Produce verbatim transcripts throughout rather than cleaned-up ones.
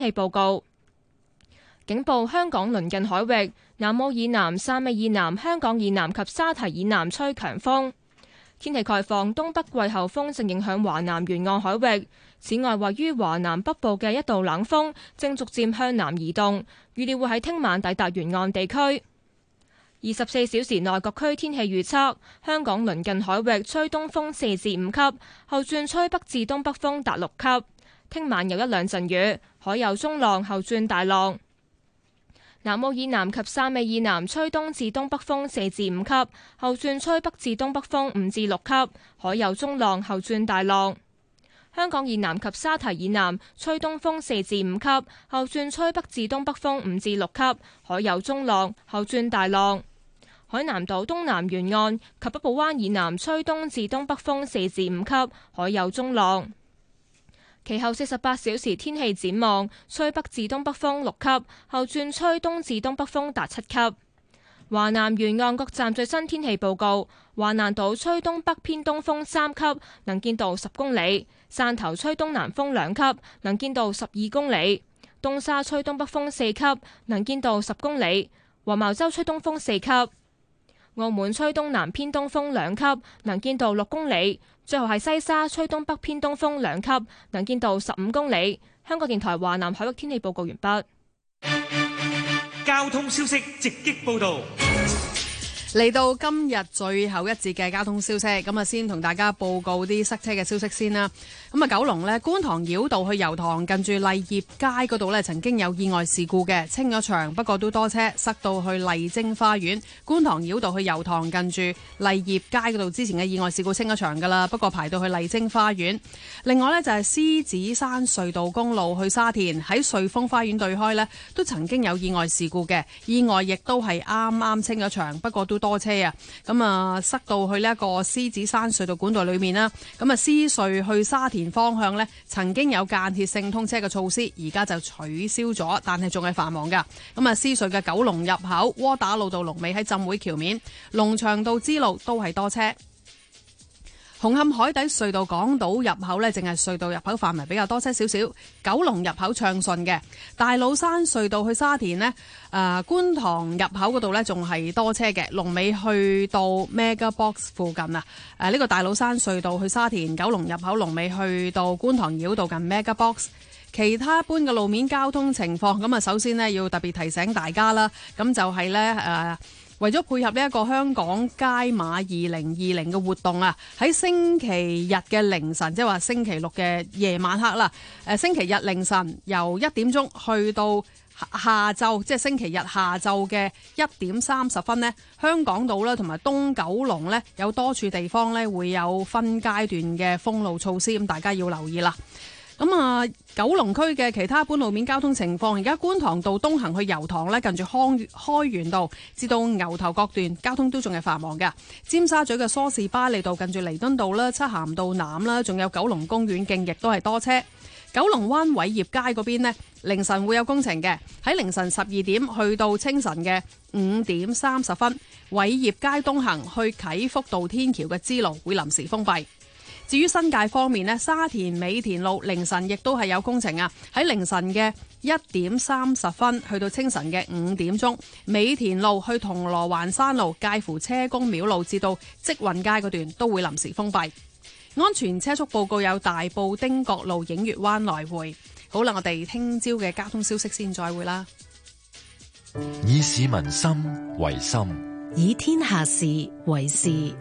氣報告，警報香港鄰近海域、南澳以南、汕尾以南、香港以南及沙堤以南吹強風。天氣概況，東北季候風正影響華南沿岸海域。此外，位於華南北部嘅一道冷鋒正逐漸向南移動，預料會喺聽晚抵達沿岸地區。二十四小時內各區天氣預測：香港鄰近海域吹東風四至五級，後轉吹北至東北風達六級。聽晚有一兩陣雨，海有中浪，後轉大浪。南澳以南及汕尾以南吹東至東北風四至五級，後轉吹北至東北風五至六級，海有中浪，後轉大浪。香港以南及沙堤以南吹東風四至五級，後轉吹北至東北風五至六級，海有中浪，後轉大浪。海南島東南沿岸及北部灣以南吹東至東北風四至五級，海有中浪。其後四十八小時天氣展望，吹北至東北風六級，後轉吹東至東北風達七級。華南沿岸各站最新天氣報告：華南島吹東北偏東風三級，能見度十公里；汕頭吹東南風兩級，能見度十二公里；東沙吹東北風四級，能見度十公里；黃茅洲吹東風四級；澳門吹東南偏東風兩級，能見度六公里；最後係西沙吹東北偏東風兩級，能見度十五公里。香港電台華南海域天氣報告完畢。 交通消息直擊報道。 嚟到今日最後一節嘅交通消息，咁啊先同大家報告啲塞車嘅消息先啦。咁啊，九龍呢，觀塘繞道去油塘近住麗業街嗰度呢，曾經有意外事故嘅，清咗場，不過都多車，塞到去麗晶花園。觀塘繞道去油塘近住麗業街嗰度之前嘅意外事故清咗場噶啦，不過排到去麗晶花園。另外呢，就係獅子山隧道公路去沙田喺瑞豐花園對開呢，都曾經有意外事故嘅，意外亦都係啱啱清咗場，不過都多車啊，咁啊塞到去呢一個獅子山隧道管道裏面啦。咁啊，獅隧去沙田方向呢，曾經有間歇性通車嘅措施，而家就取消咗，但係仲係繁忙噶。咁啊，獅隧嘅九龍入口、窩打老道龍尾喺浸會橋面、龍翔道支路都係多車。紅磡海底隧道港島入口呢，淨係隧道入口範圍比較多車少少。九龍入口暢順嘅，大老山隧道去沙田呢，誒、呃、觀塘入口嗰度呢，仲係多車嘅，龍尾去到 Mega Box 附近啊。誒、呃、呢、這個大老山隧道去沙田九龍入口龍尾去到觀塘繞道近 Mega Box。其他一般嘅路面交通情況，咁啊首先呢，要特別提醒大家啦，咁就係呢。誒、呃。為咗配合呢一個香港街馬二零二零嘅活動啊，喺星期日嘅凌晨，即係話星期六嘅夜晚黑啦，誒星期日凌晨由一點鐘去到下晝，即係星期日下晝嘅一點三十分呢，香港島啦同埋東九龍呢，有多處地方呢會有分階段嘅封路措施，咁大家要留意啦。咁啊，九龍區嘅其他一般路面交通情況，而家觀塘道東行去油塘呢，近住康開源道至到牛頭角段交通都仲係繁忙嘅。尖沙咀嘅梳士巴利道近住彌敦道啦、漆咸道南啦，仲有九龍公園徑亦都係多車。九龍灣偉業街嗰邊呢，凌晨會有工程嘅，喺凌晨十二點去到清晨嘅五點三十分，偉業街東行去啟福道天橋嘅支路會臨時封閉。至於新界方面呢，沙田美田路凌晨亦都係有工程啊！喺凌晨嘅一點三十分去到清晨嘅五點鐘，美田路去銅鑼灣山路介乎車公廟路至到積運街嗰段都會臨時封閉。安全車速報告有大埔汀角路映月灣來回。好啦，我哋聽朝嘅交通消息先再會啦。 以市民心為心， 以天下事為事。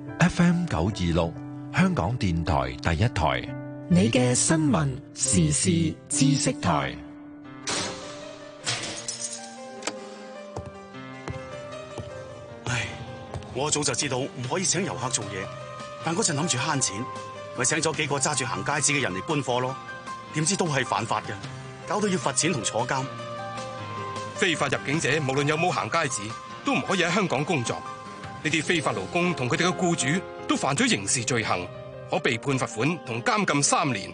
F M 九二六。香港電台第一台， 你嘅新聞時事知識台。 唉，我早就知道唔可以請遊客做嘢，但嗰陣諗住慳錢，咪請咗幾個揸住行街紙嘅人嚟搬貨咯。點知都係犯法嘅，搞到要罰錢同坐監。 非法入境者無論有冇行街紙，都唔可以喺香港工作。呢啲非法勞工同佢哋嘅僱主都犯咗刑事罪行，可被判罰款同監禁三年。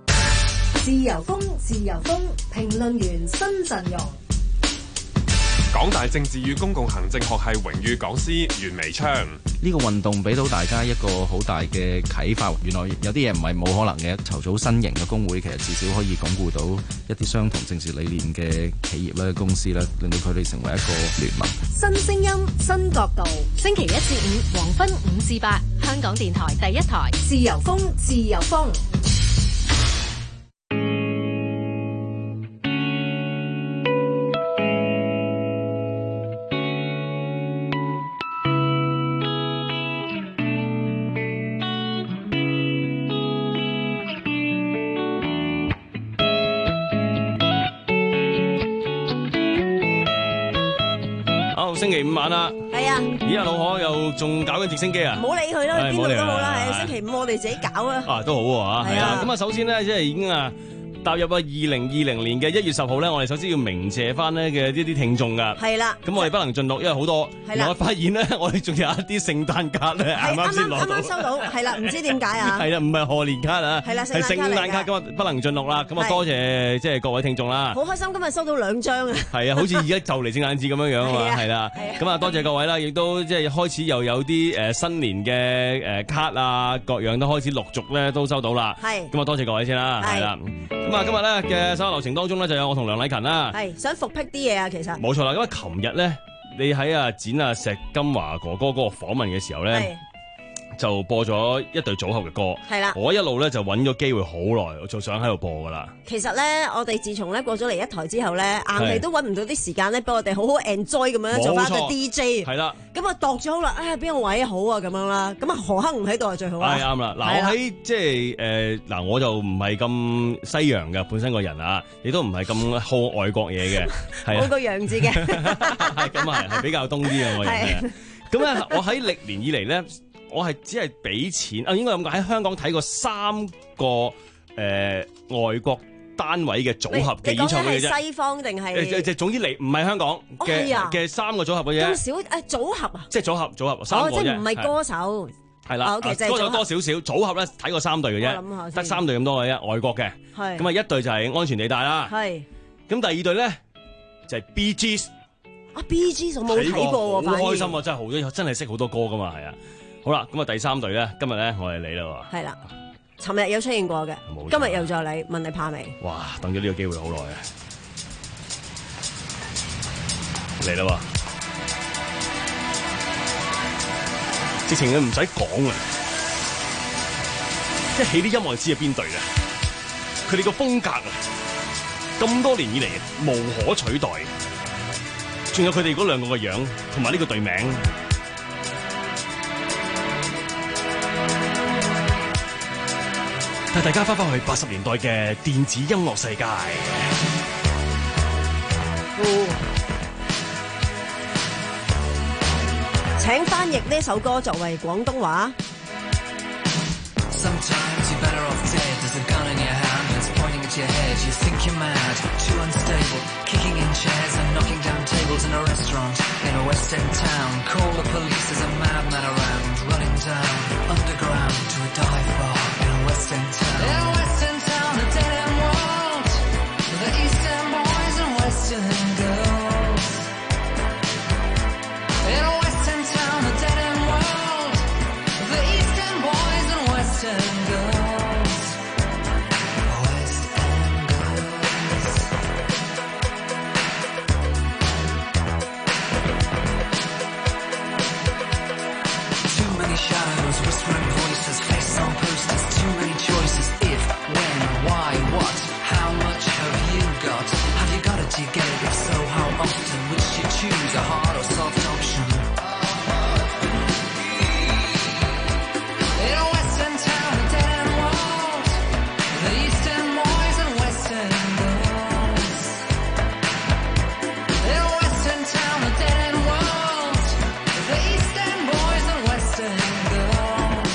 自由風，自由風，評論員新陣容。 港大政治與公共行政學系榮譽講師袁彌昌。 呢個運動俾到大家一個好大嘅啟發，原來有啲嘢唔係冇可能嘅。籌組新型嘅工會，其實至少可以鞏固到一啲相同政治理念嘅企業咧、公司咧，令到佢哋成為一個聯盟。 新聲音、新角度，星期一至五黃昏五至八，香港電台第一台，自由風，自由風。 星期五晚啦， 係啊！ 咦，阿老可又仲搞緊直升機啊？ 唔好理佢啦，邊度都好啦。係星期五我哋自己搞啊！ 啊，都好喎嚇，係啊！咁啊，首先咧，即係已經啊踏入啊二零二零年嘅一月十號咧，我哋首先要鳴謝翻咧嘅呢啲聽眾噶。 係啦。咁我哋不能盡錄，因為好多。係啦。我發現咧，我哋仲有一啲聖誕卡咧，啱啱先攞到。 啱啱收到，係啦，唔知點解啊？ 係啦，唔係賀年卡啊， 係啦， 係聖誕卡，咁啊不能盡錄啦。咁啊多謝即係各位聽眾啦。 好開心今日收到兩張啊！ 係啊，好似而家就嚟聖誕節咁樣樣啊嘛，係啦。咁啊多謝各位啦，亦都即係開始又有啲誒新年嘅誒卡啊，各樣都開始陸續咧都收到啦。係。咁啊多謝各位先啦，係啦。咁啊今日咧嘅手下留情當中咧就有我同梁禮勤啦。 係想復辟啲嘢啊，其實。 冇錯啦，咁啊琴日咧，你喺啊剪啊石金華哥哥嗰個訪問嘅時候咧，就播咗一隊組合嘅歌。係啦。我一路咧就揾咗機會好耐，我就想喺度播噶啦。 其實咧，我哋自從咧過咗嚟一台之後咧，硬係都揾唔到啲時間咧，俾我哋好好 enjoy 咁樣做翻個 D J。係啦。咁啊度咗好啦，哎邊個位好啊咁樣啦，咁啊何克唔喺度係最好啊。係啱啦，嗱我喺即係誒嗱我就唔係咁西洋嘅本身個人啊，亦都唔係咁好外國嘢嘅，係冇個洋字嘅。係咁啊，係比較東啲嘅我人。咁咧，我喺歷年以嚟咧。我係只係俾錢啊，應該咁講喺香港睇過三個誒、呃、外國單位嘅組合嘅演唱會嘅啫。西方定係？誒誒，總之嚟唔係香港嘅嘅、哦、三個組合嘅啫。咁少誒組合啊？即係組合組合三個啫。哦，即係唔係歌手？係啦，歌手多少少，組合咧睇過三隊嘅啫，得三隊咁多嘅啫，外國嘅。係。咁啊，一隊就係安全地帶啦。係。咁第二隊咧就係 Bee Gees。啊 ，Bee Gees 我冇睇過喎，好開心啊！真係好多，真係識好多歌噶嘛，係啊。好啦，咁啊第三隊咧，今日咧我哋嚟啦喎。係啦，尋日有出現過嘅，今日又再嚟，問你怕未？哇，等咗呢個機會好耐啊！嚟啦喎，直情你唔使講啊，一起啲音樂就知係邊隊啦。佢哋個風格啊，咁多年以嚟無可取代，仲有佢哋嗰兩個個樣，同埋呢個隊名。帶大家翻返去八十年代嘅電子音樂世界。請翻譯呢首歌作為廣東話。Western town, in a Western town, a dead end world. The Eastern boys and Western girls. In a Western town, a dead end world. The Eastern boys and Western girls. Western girls. Too many shadows, whispering voices, face on posters. Too many choices, if, when, why, what, how much have you got? Have you got it, do you get it? If so, how often? Which you choose, a hard or soft option? In a Western town, a dead end world. The Eastern boys and Western girls. In a Western town, a dead end world. The Eastern boys and Western girls.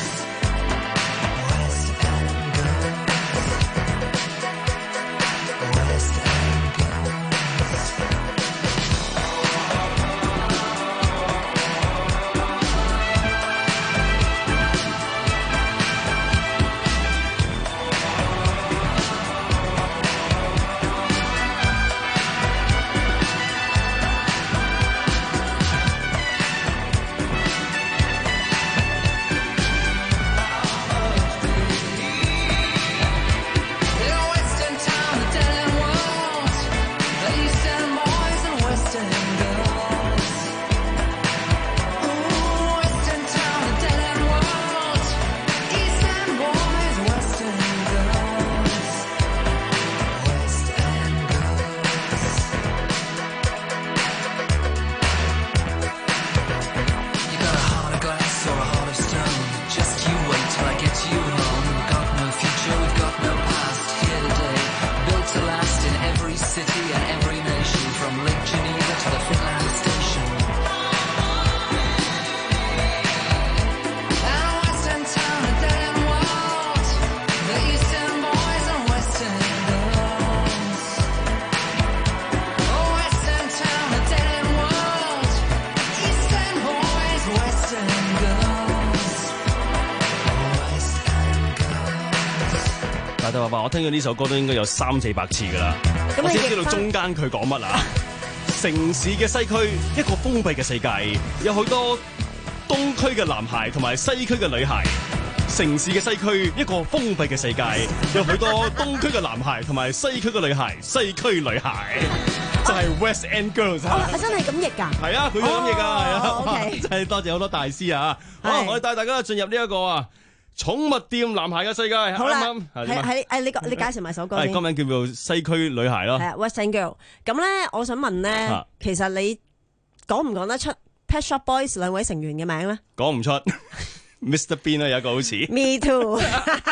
哇！我聽咗呢首歌都應該有三四百次㗎啦。我先知道中間佢講乜啊？城市嘅西區，一個封閉嘅世界，有好多東區嘅男孩同埋西區嘅女孩。城市嘅西區，一個封閉嘅世界，有好多東區嘅男孩同埋西區嘅女孩，西區女孩就係 West End Girls。 哦，真係咁譯㗎？ 係啊，佢咁譯㗎，係啊。 OK， 真係多謝好多大師啊！好，我哋帶大家進入呢一個啊寵物店男孩嘅世界。 好啦，係係誒，你你介紹埋首歌先。 係歌名叫做《西區女孩》咯。 係啊 ，West End Girl。咁咧，我想問咧，其實你講唔講得出 Pet Shop Boys 兩位成員嘅名咧？ 講唔出。Mister Bean 啊，有一個好似。 Me too。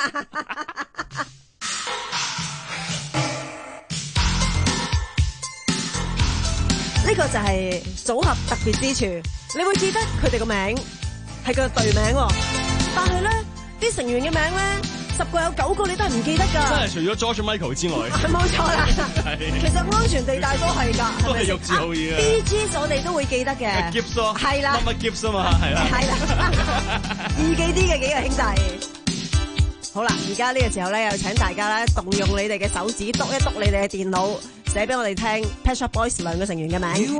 呢個就係組合特別之處，你會記得佢哋個名係個隊名，但係咧啲成員嘅名咧十個有九個你都係唔記得㗎。 真係除咗 George Michael 之外， 係冇錯啦。其實安全地帶都係㗎， 都係玉置浩二嘅。 Bee Gees 我哋都會記得嘅。 Gibbs 咯， 係啦， 乜乜 Gibbs 啊嘛，係啦， 係啦，易記啲嘅幾個兄弟。好啦，而家呢個時候咧，又請大家咧動用你哋嘅手指篤一篤你哋嘅電腦，寫俾我哋聽 Pet Shop Boys 兩個成員嘅名。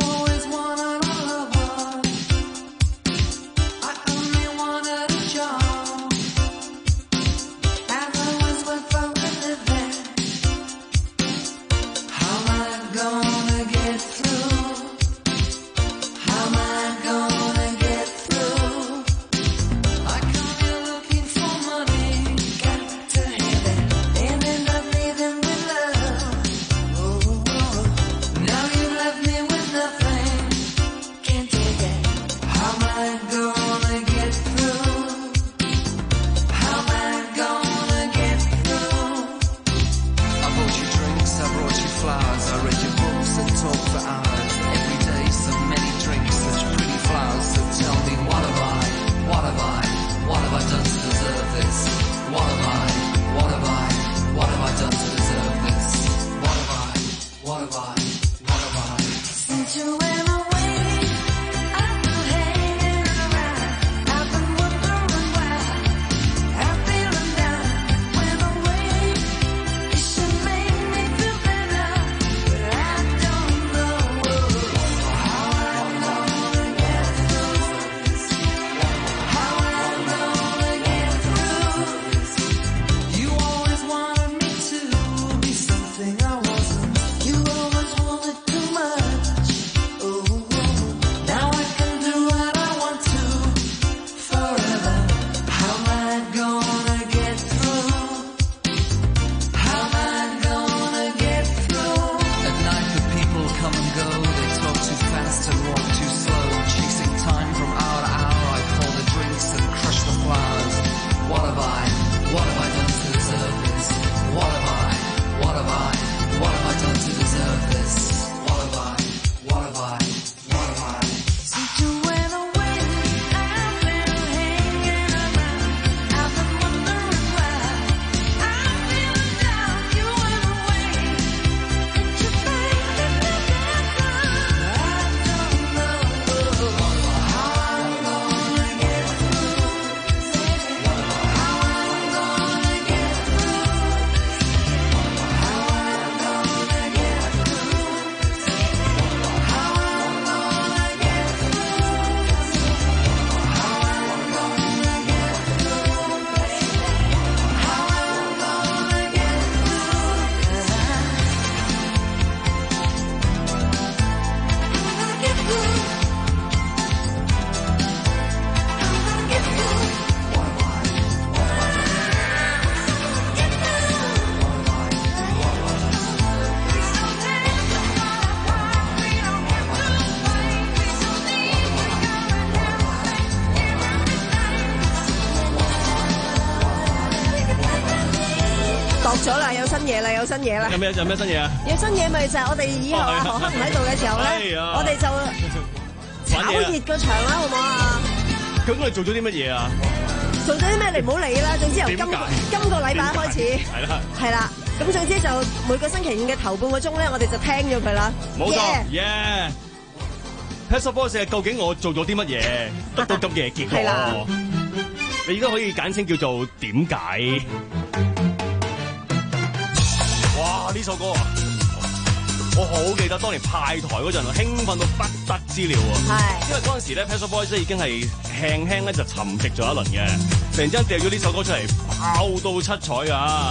咗啦，有新嘢啦，有新嘢啦。 有咩有咩新嘢啊？ 有新嘢咪就係我哋以後啊，何克唔喺度嘅時候咧，我哋就炒熱個場啦，好唔好啊？ 咁我哋做咗啲乜嘢啊？ 做咗啲咩你唔好理啦，總之由今今個禮拜開始， 係啦， 係啦。咁總之就每個星期五嘅頭半個鐘咧，我哋就聽咗佢啦。 冇錯 ，yeah。Pet Shop Boys 究竟我做咗啲乜嘢得到咁嘅結果？你而家可以簡稱叫做點解？ 首歌啊！我好記得當年派台嗰陣，興奮到不得之了喎。係，因為嗰陣時咧 Pet Shop Boys 已經係輕輕咧就沉寂咗一輪嘅，突然之間掉咗呢首歌出嚟，爆到七彩啊！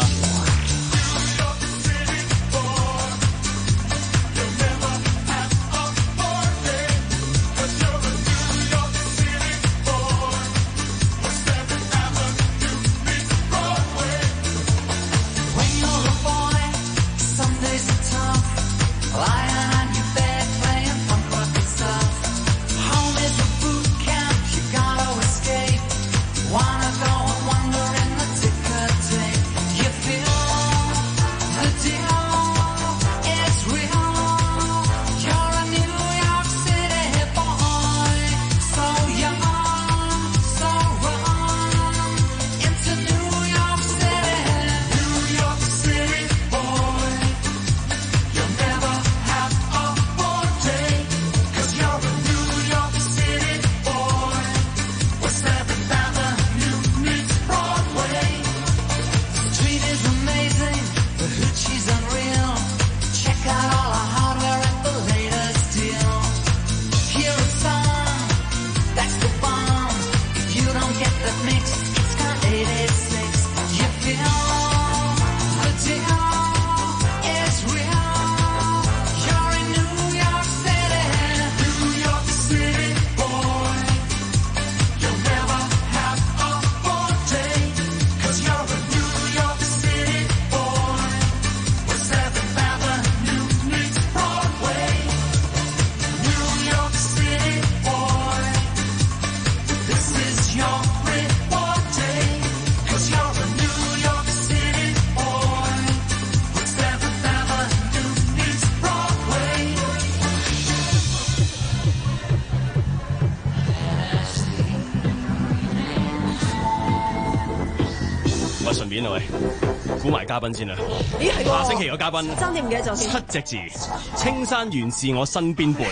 估埋嘉賓先啦！ 咦係下星期個嘉賓真係唔記得咗先。 七隻字，青山原是我身邊伴。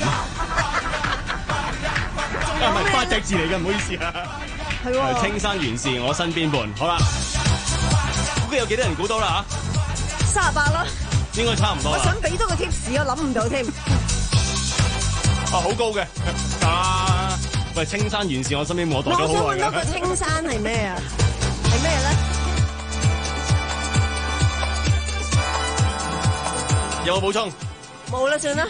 啊唔係八隻字嚟嘅，唔好意思啊。係喎。青山原是我身邊伴。好啦，估計有幾多人估到啦嚇？三十八啦。 應該差唔多。 我想俾多個 tips，我諗唔到添。 啊，好高嘅。啊，喂，青山原是我身邊伴，我代咗好耐嘅。 我想問嗰個青山係咩啊？係咩咧？ 有冇補充？ 冇啦，算啦。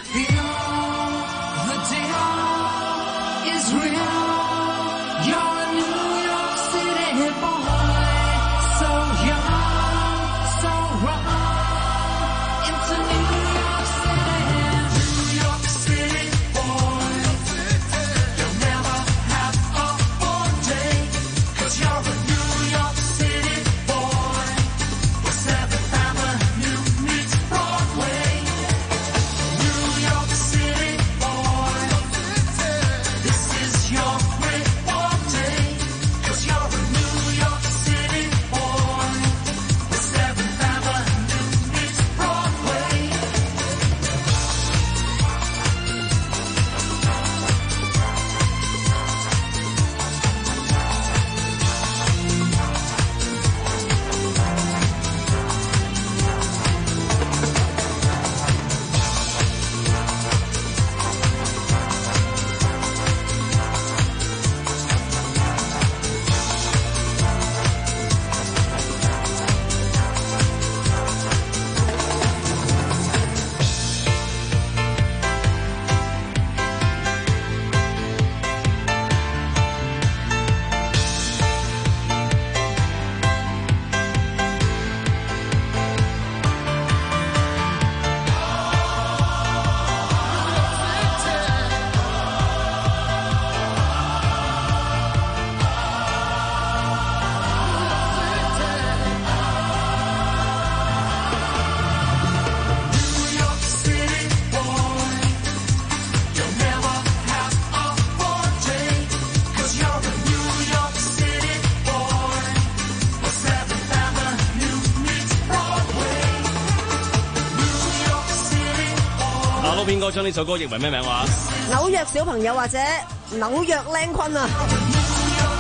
邊個將呢首歌譯為咩名話？ 紐約小朋友或者紐約靚坤啊！ 竟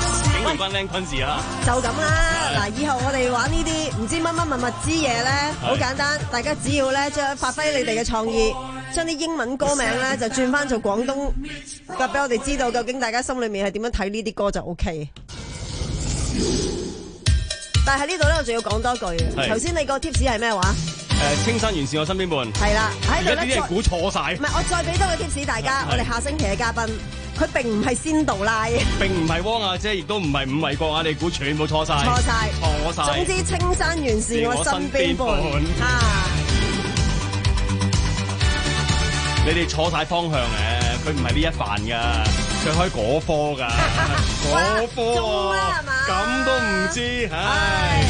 用翻靚昆士啦。 就咁啦，嗱，以後我哋玩呢啲唔知乜乜物物之嘢咧，好簡單，大家只要咧將發揮你哋嘅創意，將啲英文歌名咧就轉翻做廣東，話俾我哋知道究竟大家心裏面係點樣睇呢啲歌就 O K。但係呢度咧，我仲要講多句嘅。頭先你個 tips 係咩話？ 誒，青山原是我身邊伴。 係啦，喺度咧， 呢啲係估錯晒。 唔係，我再俾多個 tips 大家，我哋下星期嘅嘉賓，佢並唔係仙杜拉， 並唔係汪阿姐，亦都唔係伍衛國啊！你估全部錯晒， 錯晒， 錯晒。 總之，青山原是我身邊伴。啊！ 你哋錯晒方向嘅，佢唔係呢一範噶，佢開嗰科噶，嗰科啊，咁都唔知，唉。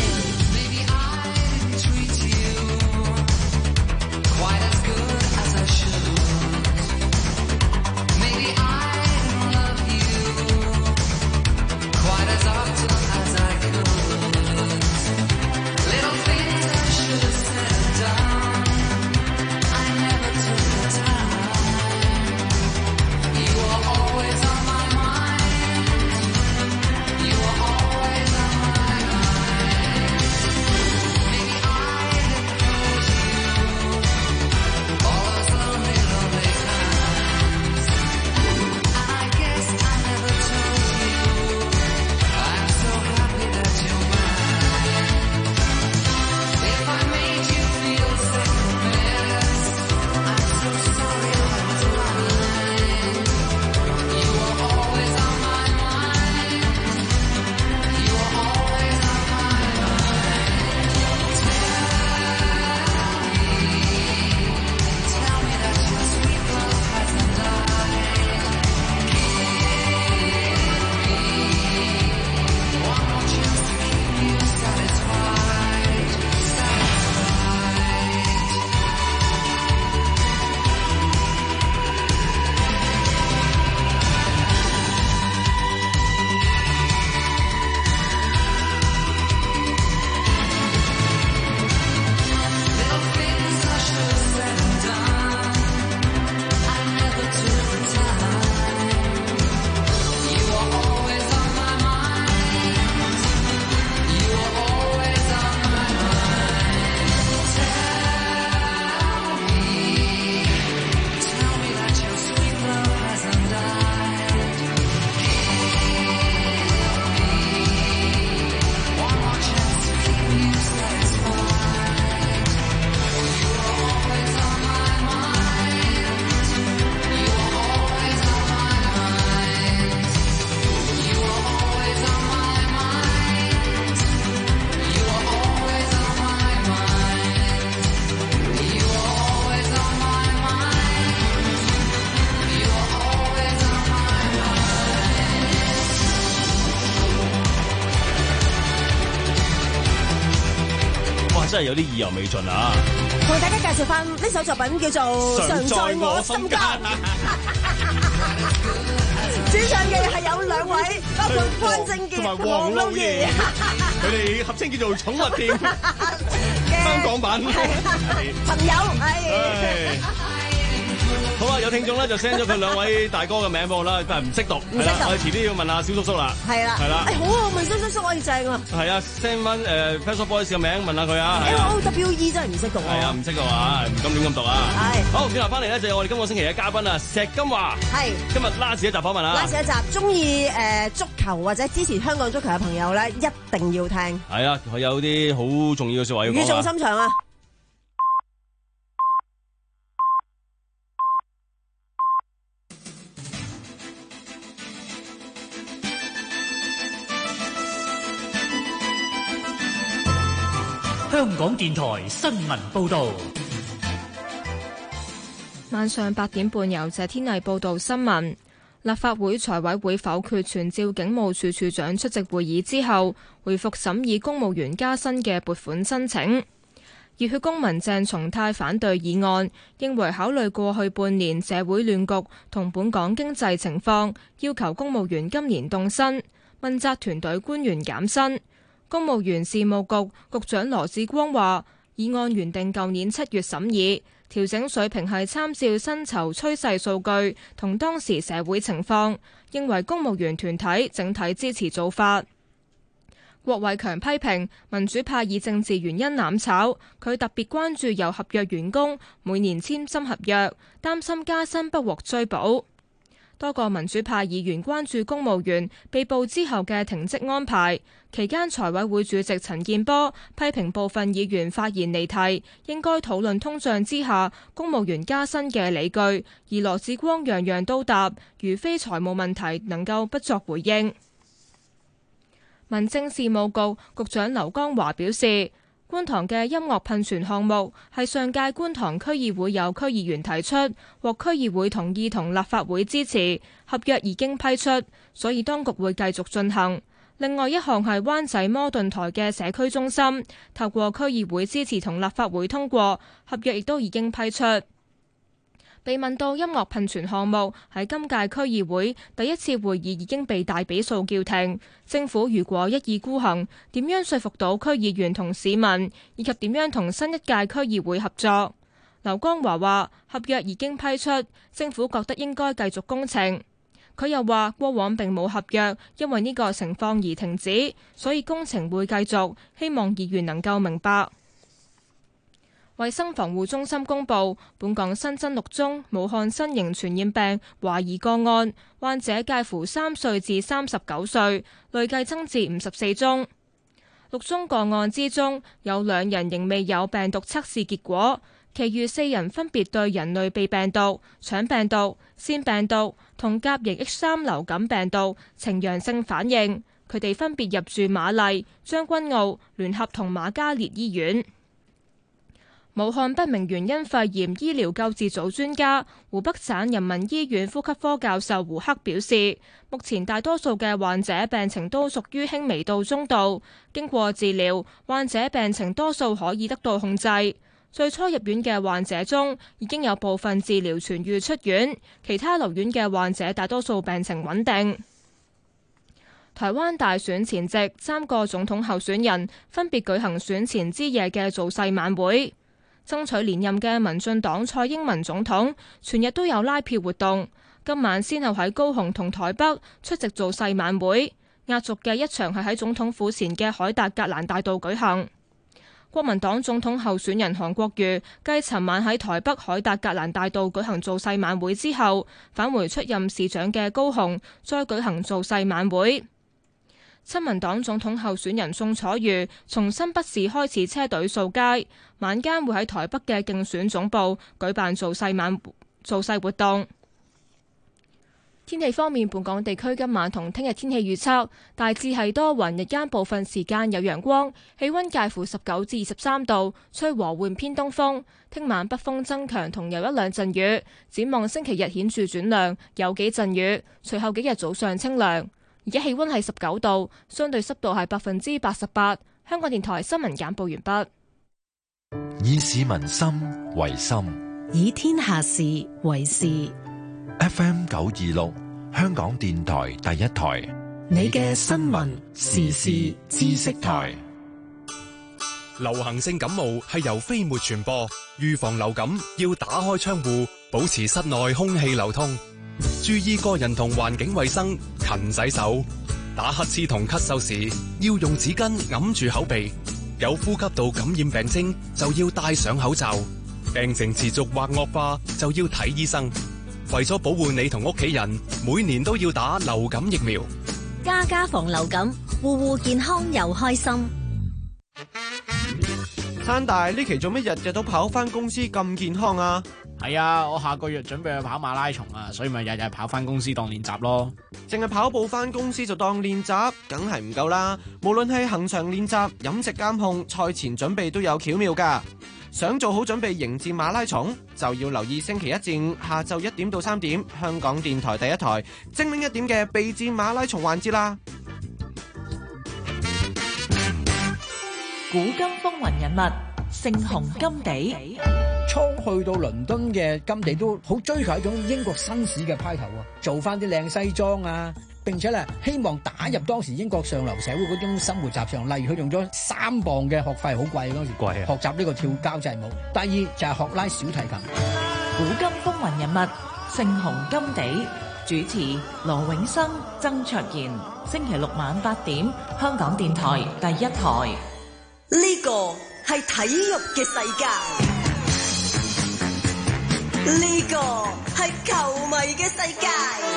真係有啲意猶未盡啊！ 同大家介紹翻呢首作品叫做《常在我心間》。主唱嘅係有兩位，包括關正傑同埋黃露儀， 佢哋合稱叫做寵物店香港版朋友。係。 好啊！有聽眾咧就 send 咗佢兩位大哥嘅名俾我啦，但係唔識讀，係啦，我哋遲啲要問下小叔叔啦。 係啦， 係啦。 誒好啊，問小叔叔可以正啊。 係啊 ，send 翻誒 Pet Shop Boys 嘅名問下佢啊。 L O W E 真係唔識讀啊。 係啊，唔識嘅話唔敢亂咁讀啊。 係。好， 轉頭翻嚟咧就有我哋今個星期嘅嘉賓啊，石金華。 係。今日拉住一集訪問啊。 拉住一集，中意誒足球或者支持香港足球嘅朋友咧，一定要聽。係啊，佢有啲好重要嘅説話要講啊。 語重心長啊！ 香港電台新聞報道， 晚上八點半由謝天麗報道新聞。立法會財委會否決傳召警務處處長出席會議之後，回復審議公務員加薪嘅撥款申請。熱血公民鄭松泰反對議案，認為考慮過去半年社會亂局同本港經濟情況，要求公務員今年凍薪，問責團隊官員減薪。公務員事務局局長羅致光話： 議案原定舊年七月審議，調整水平係參照薪酬趨勢數據同當時社會情況，認為公務員團體整體支持做法。郭偉強批評民主派以政治原因攬炒，佢特別關注有合約員工每年簽新合約，擔心加薪不獲追補。多個民主派議員關注公務員被捕之後嘅停職安排，期間財委會主席陳健波批評部分議員發言離題，應該討論通脹之下公務員加薪嘅理據，而羅致光樣樣都答，如非財務問題能夠不作回應。民政事務局局長劉江華表示，觀塘嘅音樂噴泉項目係上屆觀塘區議會有區議員提出，獲區議會同意同立法會支持，合約已經批出，所以當局會繼續進行。另外一項係灣仔摩頓台嘅社區中心，透過區議會支持同立法會通過，合約亦都已經批出。被問到音樂噴泉項目喺今屆區議會第一次會議已經被大比數叫停，政府如果一意孤行，點樣說服到區議員同市民，以及點樣同新一屆區議會合作？劉江華話：合約已經批出，政府覺得應該繼續工程。佢又話過往並冇合約，因為呢個情況而停止，所以工程會繼續，希望議員能夠明白。衛生防護中心公布，本港新增六宗武漢新型傳染病懷疑個案，患者介乎三歲至三十九歲，累計增至五十四宗。六宗個案之中，有兩人仍未有病毒測試結果，其餘四人分別對人類鼻病毒、腸病毒、腺病毒同甲型 H 三 流感病毒呈陽性反應，佢哋分別入住瑪麗、將軍澳、聯合同瑪嘉烈醫院。武漢不明原因肺炎醫療救治組專家、湖北省人民醫院呼吸科教授胡克表示，目前大多數嘅患者病情都屬於輕微到中度，經過治療，患者病情多數可以得到控制。最初入院嘅患者中，已經有部分治療痊愈出院，其他留院嘅患者大多數病情穩定。台灣大選前夕，三個總統候選人分別舉行選前之夜嘅造勢晚會。爭取連任嘅民進黨蔡英文總統全日都有拉票活動，今晚先後喺高雄同台北出席造勢晚會，壓軸嘅一場係喺總統府前嘅凱達格蘭大道舉行。國民黨總統候選人韓國瑜繼尋晚喺台北凱達格蘭大道舉行造勢晚會之後，返回出任市長嘅高雄，再舉行造勢晚會。親民黨總統候選人宋楚瑜從新北市開始車隊掃街，晚間會喺台北嘅競選總部舉辦造勢晚造勢活動。天氣方面，本港地區今晚同聽日天氣預測大致係多雲，日間部分時間有陽光，氣溫介乎十九至二十三度，吹和緩偏東風。聽晚北風增強，同有一兩陣雨。展望星期日顯著轉涼，有幾陣雨，隨後幾日早上清涼。而家氣溫係十九度，相對濕度係百分之八十八。香港電台新聞簡報完畢。 以市民心為心， 以天下事為事。 F M 九二六，香港電台第一台， 你嘅新聞時事知識台。 流行性感冒係由飛沫傳播，預防流感要打開窗戶，保持室內空氣流通。注意個人同環境衛生，勤洗手。打乞嗤同咳嗽時要用紙巾揞住口鼻。有呼吸道感染病徵就要戴上口罩。病情持續或惡化就要睇醫生。為咗保護你同屋企人，每年都要打流感疫苗。 家家防流感，戶戶健康又開心。 餐大呢期做咩日日都跑翻公司咁健康啊？ 係啊，我下個月準備去跑馬拉松啊，所以咪日日跑翻公司當練習咯。 淨係跑步翻公司就當練習，梗係唔夠啦。無論係恆常練習、飲食監控、賽前準備都有巧妙噶。想做好準備迎戰馬拉松，就要留意星期一至五下晝一點到三點，香港電台第一台精靈一點嘅備戰馬拉松環節啦。 古今風雲人物，盛雄甘地。 初去到倫敦嘅甘地都好追求一種英國紳士嘅派頭啊，做翻啲靚西裝啊， 並且咧希望打入當時英國上流社會嗰種生活習常，例如佢用咗三磅嘅學費，好貴嗰時， 貴啊！ 學習呢個跳交際舞。第二就係學拉小提琴。 古今風雲人物，盛雄金地，主持羅永生、曾卓賢。星期六晚八點，香港電台第一台。 呢個係體育嘅世界，呢個係球迷嘅世界，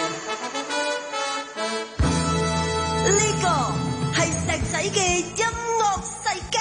呢個係石仔嘅音樂世界。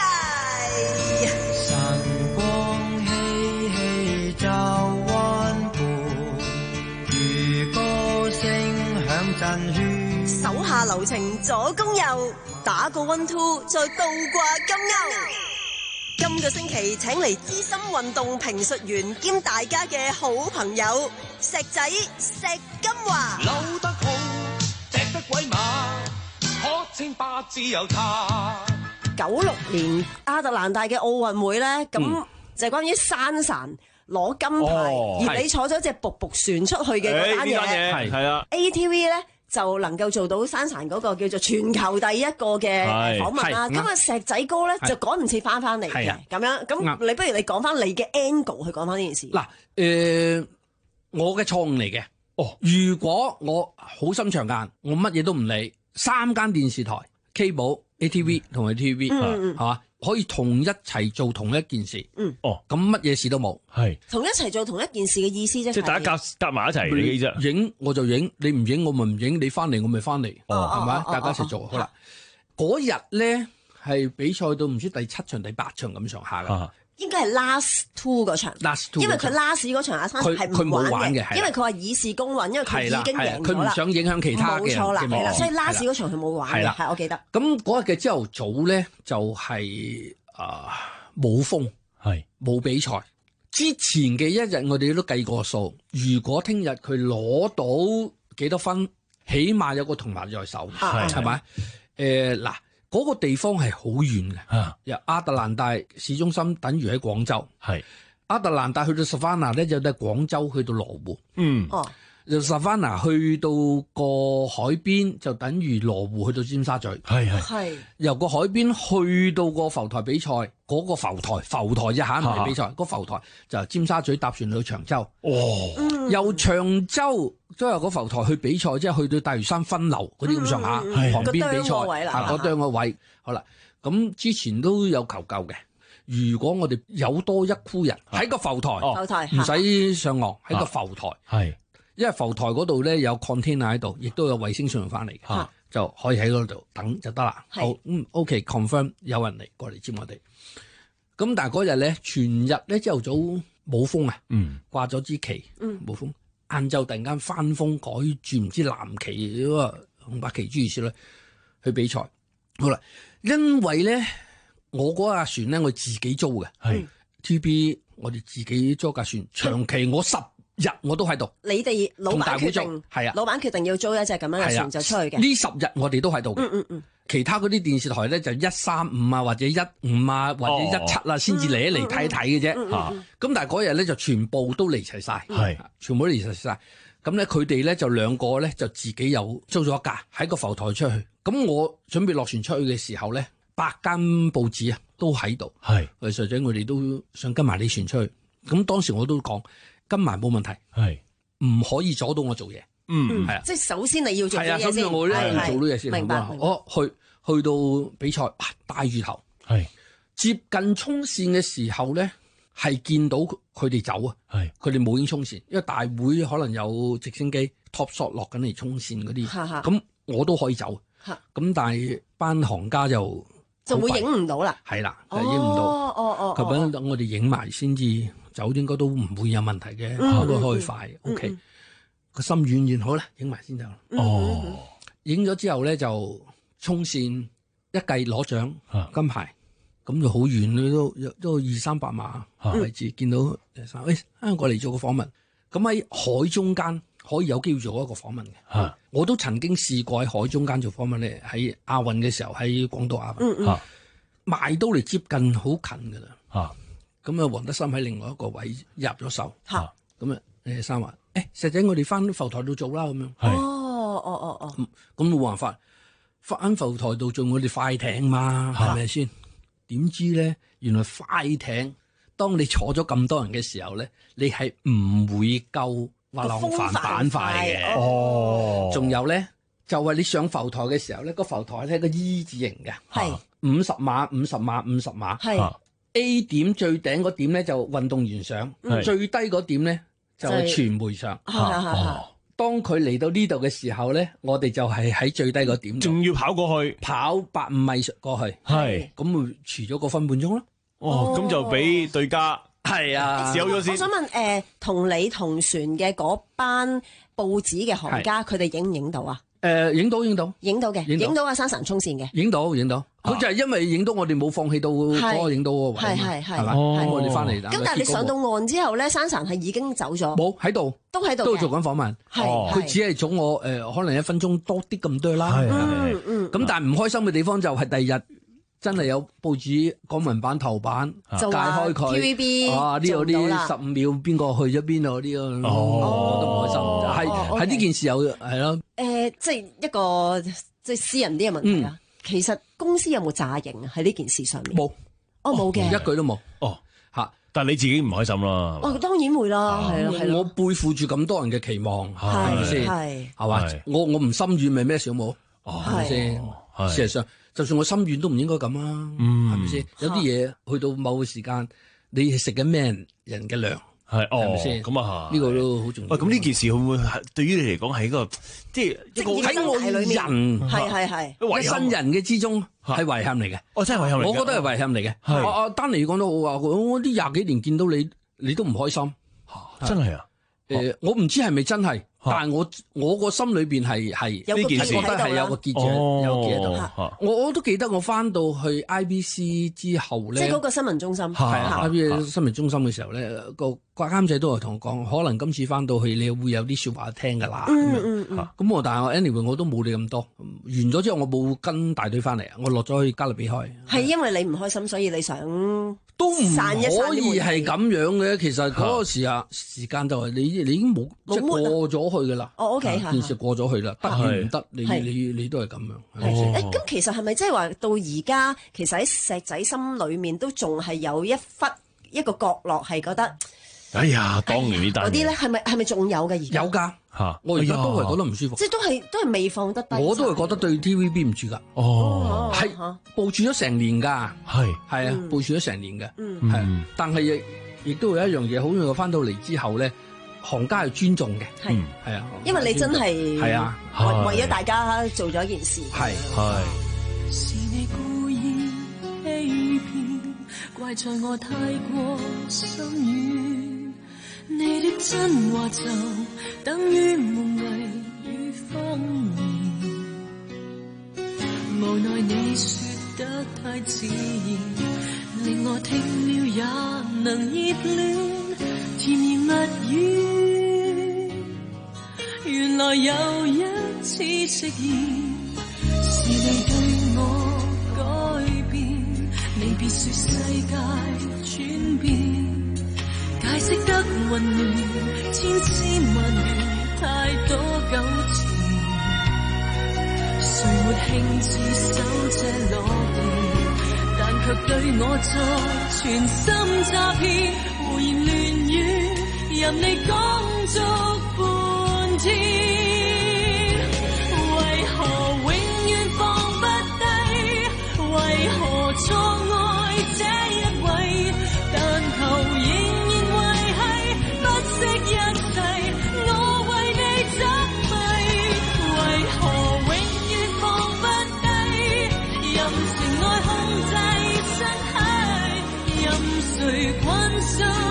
晨光熹熹照灣湖，如歌聲響震喧。 手下留情左攻右，打個 one two 再倒掛金鈎。今個星期請嚟資深運動評述員兼大家嘅好朋友石仔石金華。 扭得好，隻得鬼馬，可稱霸自由他。 九六年亞特蘭大嘅奧運會咧，咁、嗯、就係關於山神攞金牌， 哦、 而你坐咗隻瀑布船出去嘅嗰單嘢， 係係啦 A T V 咧。就能夠做到山神嗰個叫做全球第一個嘅訪問啦。咁啊石仔哥咧就趕唔切翻翻嚟嘅，咁樣咁你不如你講翻你嘅 angle 去講翻呢件事。 嗱，誒，我嘅錯誤嚟嘅。哦，如果我好心長間，我乜嘢都唔理，三間電視台 Cable、A T V 同埋 T V B 係嘛，可以同一齊做同一件事。嗯，哦，咁乜嘢事都冇。係同一齊做同一件事嘅意思啫。 即係大家夾夾埋一齊嘅啫。 影我就影，你唔影我咪唔影，你翻嚟我咪翻嚟，係咪？大家一齊做好啦。嗰日咧係比賽到唔知第七場、第八場咁上下㗎。 應該係 last two 嗰場，因為佢 last 嗰場阿山係唔玩嘅，因為佢話以示公允，因為佢已經贏咗啦。 佢唔想影響其他嘅。 冇錯啦，係啦，所以 last 嗰場佢冇玩嘅，係我記得。 咁嗰日嘅朝頭早咧就係啊冇風，係冇比賽。之前嘅一日我哋都計過數，如果聽日佢攞到幾多分，起碼有個銅牌在手，係咪？誒嗱。嗰個地方係好遠嘅，由亞特蘭大市中心等於喺廣州。係亞特蘭大去到 Savannah 咧，就喺廣州去到羅湖。嗯，哦，由 Savannah 去到個海邊，就等於羅湖去到尖沙咀。係係係由個海邊去到個浮台比賽，嗰、嗰個浮台浮台一下唔係比賽，個浮台就係尖沙咀搭船去長洲。哦，嗯、由長洲。都有個浮台去比賽，即係去到大嶼山分流嗰啲咁上下，旁邊比賽，下嗰檔個位，好啦。咁之前都有求救嘅。如果我哋有多一箍人喺個浮台，浮台唔使上岸，喺個浮台，係，因為浮台嗰度咧有 container 喺度，亦都有衛星信號翻嚟嘅，就可以喺嗰度等就得啦。好，嗯 OK confirm 有人嚟過嚟接我哋。咁但係嗰日咧，全日咧朝頭早冇風啊，嗯，掛咗支旗，嗯，冇風。晏晝突然間翻風改轉唔知藍旗嗰個紅白旗諸如此類去比賽，好啦，因為咧我嗰架船咧我自己租嘅，係 T V B 我哋自己租架船，長期我十日我都喺度。你哋老闆決定係啊，老闆決定要租一隻咁樣嘅船就出去嘅。呢十日我哋都喺度嘅。嗯嗯嗯。其他嗰啲電視台咧就一三五啊，或者一五啊，或者一七啊，先至嚟一嚟睇睇嘅啫。嚇！咁但係嗰日咧就全部都嚟齊晒，係全部都嚟齊晒。咁咧佢哋咧就兩個咧就自己有租咗一架喺個浮台出去。咁我準備落船出去嘅時候咧，八間報紙啊都喺度。係，誒實際我哋都想跟埋你船出去。咁當時我都講跟埋冇問題，係唔可以阻到我做嘢。嗯，係啊，即係首先你要做嘢先。係啊，首先我咧要做呢嘢先。明白。我去去到比賽，帶住頭，係接近衝線嘅時候咧，係見到佢哋走啊。係，佢哋冇影衝線，因為大會可能有直升機 top shot 落緊嚟衝線嗰啲。咁我都可以走。咁但係班行家就就會影唔到啦。係啦，就影唔到。哦哦哦。咁樣等我哋影埋先至走，應該都唔會有問題嘅，都開快。O K。個心軟軟好啦，影埋先就。哦，影咗之後咧就衝線一計攞獎金牌，咁就好遠都都二三百碼位置，見到誒生，誒啊過嚟做個訪問。咁喺海中間可以有機會做一個訪問嘅。我都曾經試過喺海中間做訪問咧，喺亞運嘅時候喺廣島亞運，埋到嚟接近好近噶啦。咁啊，黃德森喺另外一個位入咗手。咁啊，誒生話。誒，石仔，我哋翻浮台度做啦，咁樣。哦哦哦哦， 咁冇辦法，翻浮台度做我哋快艇嘛，係咪先？點知咧，原來快艇當你坐咗咁多人嘅時候咧，你係唔會夠滑浪帆板塊嘅。哦，仲有咧，就係你上浮台嘅時候咧，個浮台咧個 E 字形嘅，係五十碼、五十碼、五十碼，係 A 點最頂嗰點咧就運動員上，最低嗰點咧就係傳媒上。當佢嚟到呢度嘅時候咧，我哋就係喺最低嗰點， 仲要跑過去， 跑百五米過去，係咁咪遲咗個分半鐘咯。 哦，咁就俾對家係啊， 少咗先。 我想問誒，同你同船嘅嗰班報紙嘅行家，佢哋影唔影到啊？ 誒，影到影到， 影到嘅，影到阿珊珊衝線嘅， 影到影到。佢就係因為影到我哋冇放棄到嗰個影到嗰個位，係係係嘛，咁我哋翻嚟。 咁但係你上到岸之後咧，珊珊係已經走咗， 冇喺度， 都喺度， 都做緊訪問。係，佢只係早我誒，可能一分鐘多啲咁多啦。係係係。咁但係唔開心嘅地方就係第二日。真係有報紙港聞版頭版解開佢 T V B 啊！呢度呢十五秒邊個去咗邊度？呢個我都唔開心，係係呢件事有係咯。 誒，即係一個即係私人啲嘅問題啦。其實公司有冇詐型啊？喺呢件事上面冇， 哦冇嘅， 一句都冇。 哦嚇，但係你自己唔開心啦。 哦，當然會啦，係咯係咯。 我背負住咁多人嘅期望，係咪先？係係嘛？我我唔心軟咪咩小冇？係咪先？事實上。就算我心軟都唔應該咁啊，係咪先？有啲嘢去到某個時間，你係食緊咩人嘅糧？係係咪先？ 咁啊， 呢個都好重要。 喂，咁呢件事會唔會係對於你嚟講係一個即係一個喺我人係係係新人嘅之中係遺憾嚟嘅？ 哦，真係遺憾嚟嘅。 我覺得係遺憾嚟嘅。阿阿丹尼講得好啊，我啲廿幾年見到你，你都唔開心。 真係啊？ 誒，我唔知係咪真係。但係我我個心裏邊係係呢件事覺得係有個結著，有記喺度。我我都記得我翻到去 I B C 之後咧， 即係嗰個新聞中心， 係啊 I B C 新聞中心嘅時候咧，個個監製都係同我講，可能今次翻到去你會有啲説話聽㗎啦。 嗯嗯嗯。 咁我但係我 anyway 我都冇你咁多。完咗之後我冇跟大隊翻嚟啊，我落咗去加勒比海。 係因為你唔開心，所以你想都唔可以係咁樣嘅。其實嗰個時啊時間就係你你已經冇即係過咗去㗎啦。 哦 OK。 件事過咗去啦，得與唔得，你你你都係咁樣。 誒，咁其實係咪即係話到而家，其實喺石仔心裏面都仲係有一忽一個角落係覺得， 哎呀，當年呢單嗰啲咧係咪係咪仲有嘅？而家有㗎嚇，我而家都係覺得唔舒服。 即係都係都係未放得低。 我都係覺得對 T V B 唔住㗎。哦，係部署咗成年㗎。係係啊，部署咗成年嘅。嗯，係，但係亦亦都有一樣嘢，好似我翻到嚟之後咧。行家係尊重嘅，係係啊， 因為你真係係啊， 為為咗大家做咗一件事， 係係。 是你故意欺騙，怪在我太過心軟，你的真話就等於夢囈與謊言，無奈你說得太自然，令我聽了也能熱戀。甜言蜜語，原來又一次食言，是你對我改變，你別說世界轉變，解釋得混亂，千絲萬縷，太多糾纏，誰沒興致守這諾言，但卻對我作全心詐騙。胡言亂語，任你講足半天，為何永遠放不低？為何錯愛這一位？但求仍然維繫，不惜一切，我為你執迷。為何永遠放不低？任情愛控制身體，任誰困上。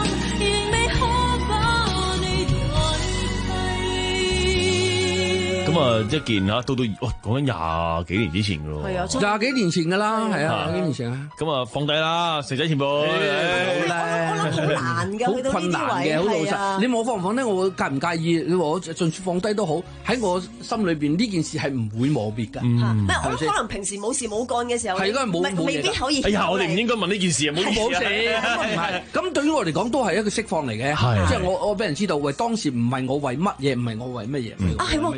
咁啊，一件嚇到到，哇，講緊廿幾年之前噶咯， 係啊，廿幾年前噶啦，係啊，廿幾年前啊。 咁啊，放低啦，石仔前輩， 好難好難嘅， 好困難嘅，好老實。你問我放唔放低，我介唔介意？你話我就算放低都好，喺我心裏邊呢件事係唔會磨滅㗎。 唔係，我可能平時冇事冇幹嘅時候， 係嗰冇冇未必可以。 哎呀，我哋唔應該問呢件事啊，冇冇事，唔係。咁對於我嚟講都係一個釋放嚟嘅，即係我我俾人知道，喂，當時唔係我為乜嘢，唔係我為乜嘢。 啊，係喎，咁你當時。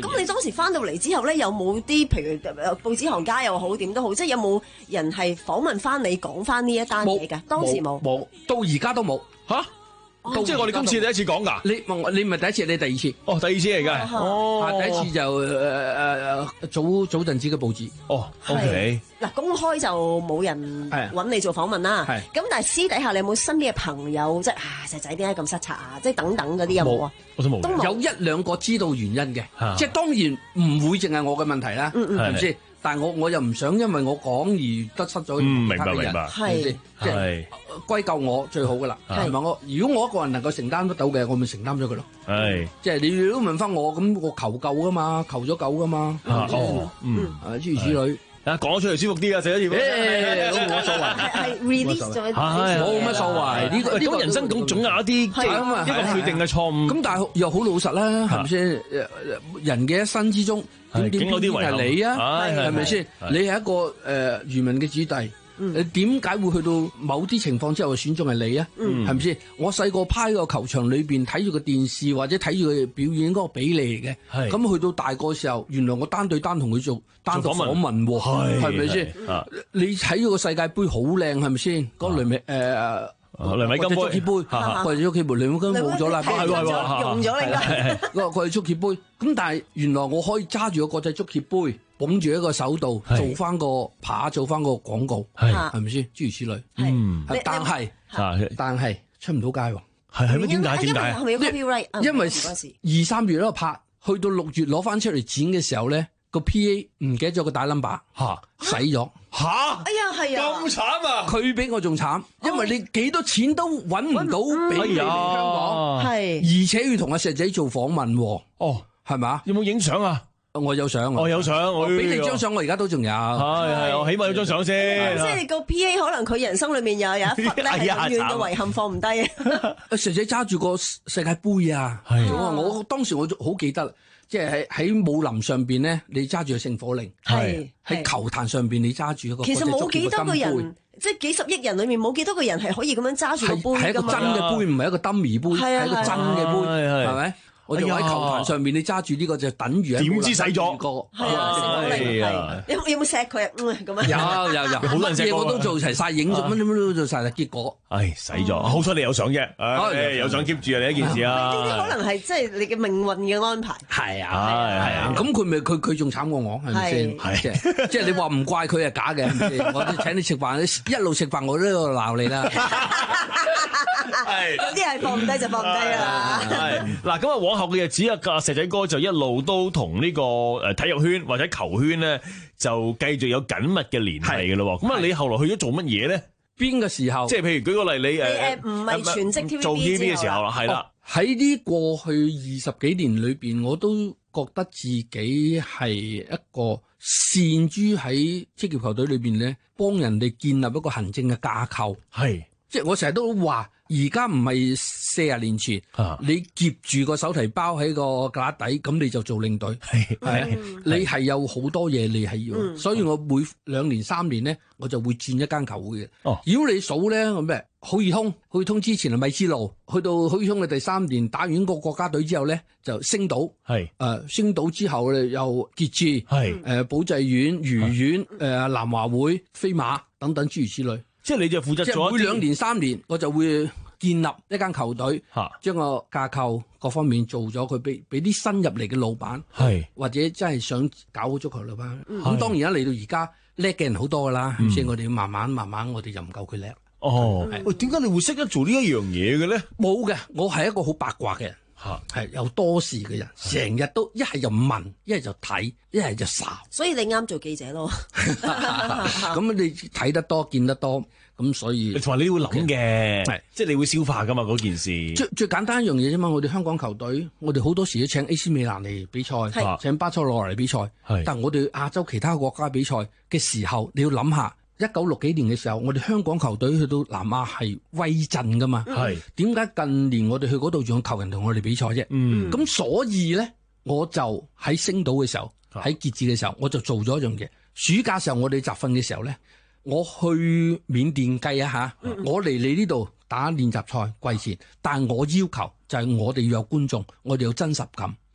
時翻到嚟之後咧，有冇啲譬如報紙行家又好點都好，即係有冇人係訪問翻你講翻呢一單嘢㗎？當時冇， 冇，到而家都冇嚇。即係我哋今次第一次講㗎， 你你唔係第一次，你第二次。 哦，第二次嚟㗎。 哦，第一次就誒誒誒早早陣子嘅報紙。 哦 ，OK。 嗱，公開就冇人揾你做訪問啦。係。咁但係私底下你有冇身邊嘅朋友即係啊細仔點解咁失策啊？即係等等嗰啲有冇啊？ 我都冇。 都冇。 有一兩個知道原因嘅，即係當然唔會淨係我嘅問題啦。 嗯嗯。 係咪先？但係我我又唔想因為我講而得失咗其他嘅人，係即係歸咎我最好噶啦。係咪我？如果我一個人能夠承擔得到嘅，我咪承擔咗佢咯。係即係你都問翻我，咁我求救噶嘛，求咗救噶嘛。哦，嗯，諸如此類。 啊，講出嚟舒服啲啊，食一條。誒，冇乜所謂。 係 release 咗。 係冇乜所謂。呢個呢個人生總總有一啲即係一個決定嘅錯誤。 咁但係又好老實啦，係咪先？人嘅一生之中。點點點係你啊？係咪先？你係一個誒漁民嘅子弟，你點解會去到某啲情況之後選中係你啊？係咪先？我細個趴喺個球場裏邊睇住個電視或者睇住佢表演嗰個比例嚟嘅，咁去到大個時候，原來我單對單同佢做單獨訪問喎，係咪先？你睇咗個世界盃好靚，係咪先？嗰雷米誒。 梁偉金杯， 足協杯，或者足協杯，梁偉金冇咗啦， 係係用咗你啦。 個個係足協杯，咁但係原來我可以揸住個國際足協杯，捧住一個手度，做翻個扒，做翻個廣告，係係咪先？諸如此類。嗯，但係但係出唔到街喎。 係係咩？點解？點解？ 因為二三月嗰個拍，去到六月攞翻出嚟剪嘅時候咧，個 P A 唔記得咗個大 number， 嚇洗咗。 吓！ 哎呀，係啊， 咁慘啊！ 佢比我仲慘，因為你幾多錢都揾唔到俾你嚟香港， 係而且要同阿石仔做訪問， 哦， 係咪？ 有冇影相啊？ 我有相， 我有相，我俾你張相，我而家都仲有， 係係，我起碼有張相先。 即係個 P A 可能佢人生裏面又有一忽咧係永遠嘅遺憾放唔低啊！ 石仔揸住個世界盃啊，係我當時我好記得。即係喺喺武林上邊咧，你揸住個聖火令；係喺球壇上邊，你揸住一個。 其實冇幾多個人，即係幾十億人裏面冇幾多個人係可以咁樣揸住個杯㗎嘛。 係一個真嘅杯，唔係一個 dummy 杯，係一個真嘅杯，係咪？我哋喺球壇上面，你揸住呢個就等於點知洗咗個係啊，聖火令係。有有冇錫佢啊？咁樣有有有，好多嘢我都做齊晒，影咗乜乜都做晒啦。結果唉洗咗，好彩你有相啫，有相 keep 住啊！你一件事啊。 呢啲可能係即係你嘅命運嘅安排。 係啊係啊，咁佢咪佢佢仲慘過我係咪先？係即係即係你話唔怪佢係假嘅，係咪先？我請你食飯，一路食飯我都喺度鬧你啦。 係有啲係放唔低就放唔低啦。 係嗱，咁啊往後嘅日子啊，石仔哥就一路都同呢個誒體育圈或者球圈咧，就繼續有緊密嘅聯繫嘅咯。咁啊，你後來去咗做乜嘢咧？ 邊個時候？ 即係譬如舉個例，你誒唔係全職 T V B 做 T V B 嘅時候啦，係啦。 喺呢過去二十幾年裏邊，我都覺得自己係一個擅於喺職業球隊裏邊咧，幫人哋建立一個行政嘅架構。係，即係我成日都話。而家唔係四十年前，啊、你夾住個手提包喺個架底，咁你就做領隊，係啊，你係有好多嘢你係要，嗯、所以我每兩年三年咧，我就會轉一間球會嘅。哦，如果你數咧，咁咩？好易通，好易通之前係米芝路，去到好易通嘅第三年打完個國家隊之後咧，就星島，係誒、呃、星島之後咧又傑志，係誒保濟院、愉園、誒、呃、南華會、飛馬等等諸如此類。即係你就負責咗每兩年三年，我就會建立一間球隊，將個架構各方面做咗佢，俾俾啲新入嚟嘅老闆，係或者真係想搞好足球老闆。咁、嗯、當然啦，嚟到而家叻嘅人好多噶啦，係咪先？我哋慢慢慢慢，我哋就唔夠佢叻。哦，喂，點解你會識得做呢一樣嘢嘅咧？冇嘅，我係一個好八卦嘅人。嚇，係有多事嘅人，成日都一係就問，一係就睇，一係就睄。 所以你啱做記者咯。 咁你睇得多，見得多，咁所以同埋你會諗嘅，係即係你會消化噶嘛嗰件事。 最最簡單一樣嘢啫嘛，我哋香港球隊，我哋好多時都請 A C 米蘭嚟比賽，請巴塞羅那嚟比賽。係，但係我哋亞洲其他國家比賽嘅時候，你要諗下。一九六幾年嘅時候，我哋香港球隊去到南亞係威震噶嘛？係點解近年我哋去嗰度仲有球人同我哋比賽啫？嗯，咁所以咧，我就喺星島嘅時候，喺傑志嘅時候，我就做咗一樣嘢。暑假時候我哋集訓嘅時候咧，我去緬甸計一下，嗯、我嚟你呢度打練習賽季前，但係我要求就係我哋要有觀眾，我哋要真實感。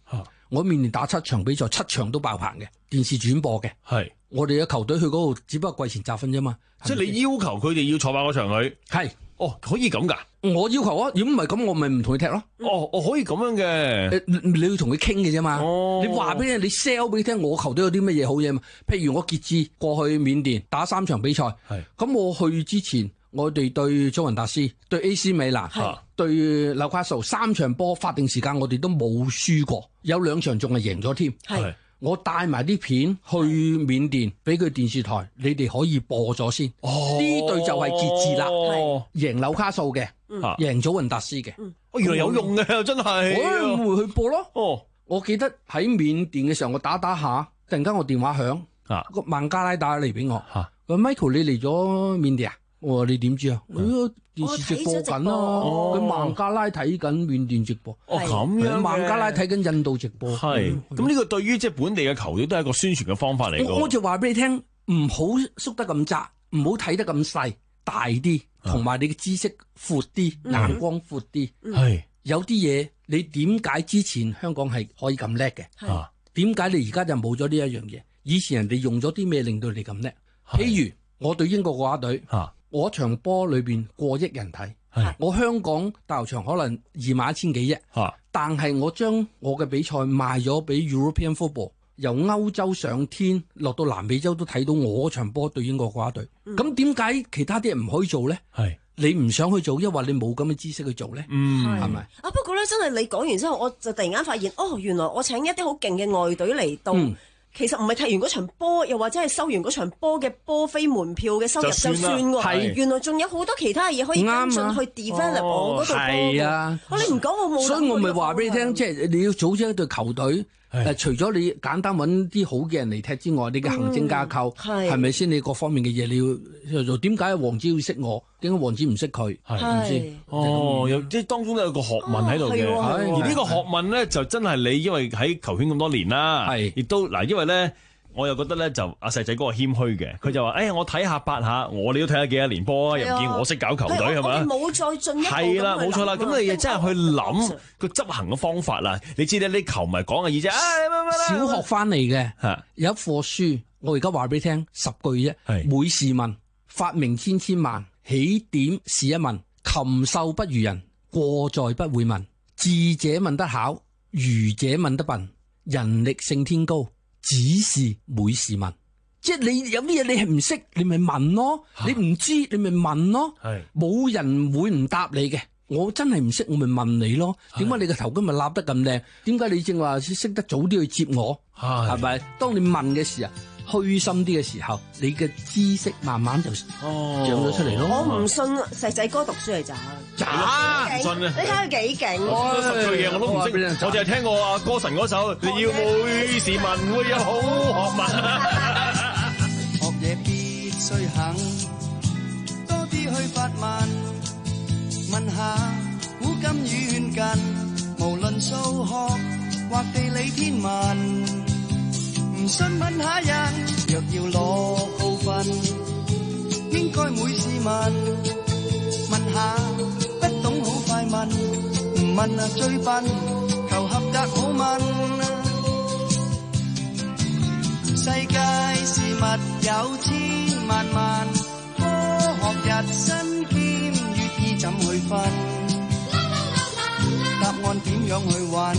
我緬甸打七場比賽，七場都爆棚嘅，電視轉播嘅。 係我哋嘅球隊去嗰度，只不過季前集訓啫嘛。 即係你要求佢哋要坐爆嗰場去？ 係。 哦，可以咁噶？ 我要求啊，如果唔係咁，我咪唔同佢踢咯。 哦，哦，可以咁樣嘅。 你要同佢傾嘅啫嘛。 哦， 你話俾你，你 sell 俾佢聽，我球隊有啲乜嘢好嘢嘛？譬如我傑志過去緬甸打三場比賽，咁我去之前，我哋對祖雲達斯、對 A C 米蘭、對紐卡素三場波法定時間，我哋都冇輸過，有兩場仲係贏咗添。係。我帶埋啲片去緬甸，俾佢電視台，你哋可以播咗先。哦，呢隊就係傑志啦，贏紐卡素嘅，贏祖雲達斯嘅。 哦，原來有用嘅，真係。 我咪會去播咯。哦，我記得喺緬甸嘅時候，我打打下，突然間我電話響，個孟加拉打嚟俾我。嚇，佢 Michael 你嚟咗緬甸啊？我話你點知啊？電視直播緊咯，佢孟加拉睇緊緬甸直播， 哦咁樣， 孟加拉睇緊印度直播， 係咁呢個對於即係本地嘅球隊都係一個宣傳嘅方法嚟嘅。 我就話俾你聽，唔好縮得咁窄，唔好睇得咁細，大啲，同埋你嘅知識闊啲，眼光闊啲。係有啲嘢你點解之前香港係可以咁叻嘅？係點解你而家就冇咗呢一樣嘢？以前人哋用咗啲咩令到你咁叻？譬如我對英國國家隊。我場波裏邊過億人睇，我香港大球場可能二萬一千幾億，但係我將我嘅比賽賣咗俾 European Football， 由歐洲上天落到南美洲都睇到我場波對英國國家隊。咁點解其他啲人唔可以做咧？係你唔想去做，因為你冇咁嘅知識去做咧？嗯，係咪？ 啊，不過咧，真係你講完之後，我就突然間發現，哦，原來我請一啲好勁嘅外隊嚟到。嗯其實唔係踢完嗰場波，又或者係收完嗰場波嘅波飛門票嘅收入就算喎。係原來仲有好多其他嘢可以跟進去 develop 我嗰度波。係啊，你唔講我冇。 所以我咪話俾你聽，即係你要組織一隊球隊。誒，除咗你簡單揾啲好嘅人嚟踢之外，你嘅行政架構係咪先？你各方面嘅嘢你要做。點解王子要識我？點解王子唔識佢？係咪先？ 哦，有即係當中都有個學問喺度嘅。而呢個學問咧，就真係你因為喺球圈咁多年啦，係亦都嗱，因為咧。我又覺得咧就阿細仔哥係謙虛嘅，佢就話：誒、哎，我睇下八下，我哋都睇下幾多年波啊，又唔見我識搞球隊係嘛？ 冇再進一步。 係啦，冇錯啦。咁你又真係去諗個執行嘅方法啦。你知咧，啲球迷講嘅意思，啊， 小學翻嚟嘅，有一課書，我而家話俾你聽十句啫。每事問，發明千千萬，起點是一問，禽獸不如人，過在不會問。智者問得巧，愚者問得笨，人力勝天高。只是每事問，即係你有啲嘢你係唔識，你咪問咯；你唔知，你咪問咯。係冇人會唔答你嘅。我真係唔識，我咪問你咯。點解你個頭巾咪立得咁靚？點解你正話識得早啲去接我？係咪？當你問嘅時候，虛心啲嘅時候，你嘅知識慢慢就長咗出嚟咯。 我唔信石仔哥讀書係渣， 渣唔信啊！ 你睇佢幾勁， 十句嘢我都唔識，我淨係聽過啊歌神嗰首，你要每事問會有好學問。 學嘢必須肯，多啲去發問，問下古今遠近，無論數學或地理天文。唔信問下人，若要攞高分，應該每事問。問下不懂好快問，唔問啊最笨，求合格好問。世界事物有千萬萬，科學日新兼粵意怎去分？答案點樣去揾？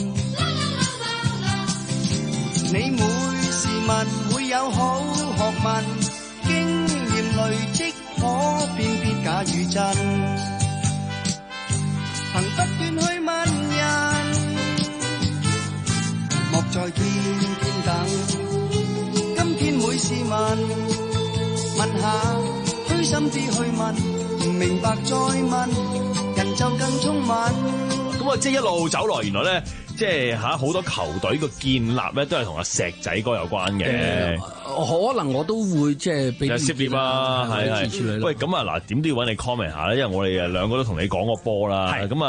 你每事物會有好學問，經驗累積可辨別假與真，憑不斷去問人，莫再天天等。今天每事問，問下虛心啲去問，唔明白再問，人就更聰敏。 咁啊，即係一路走來，原來咧。即係嚇好多球隊嘅建立咧，都係同阿石仔哥有關嘅、 呃。可能我都會即係俾涉獵啊，係係。喂，咁啊嗱，點都要揾你 comment 下咧，因為我哋誒兩個都同你講過波啦。咁啊，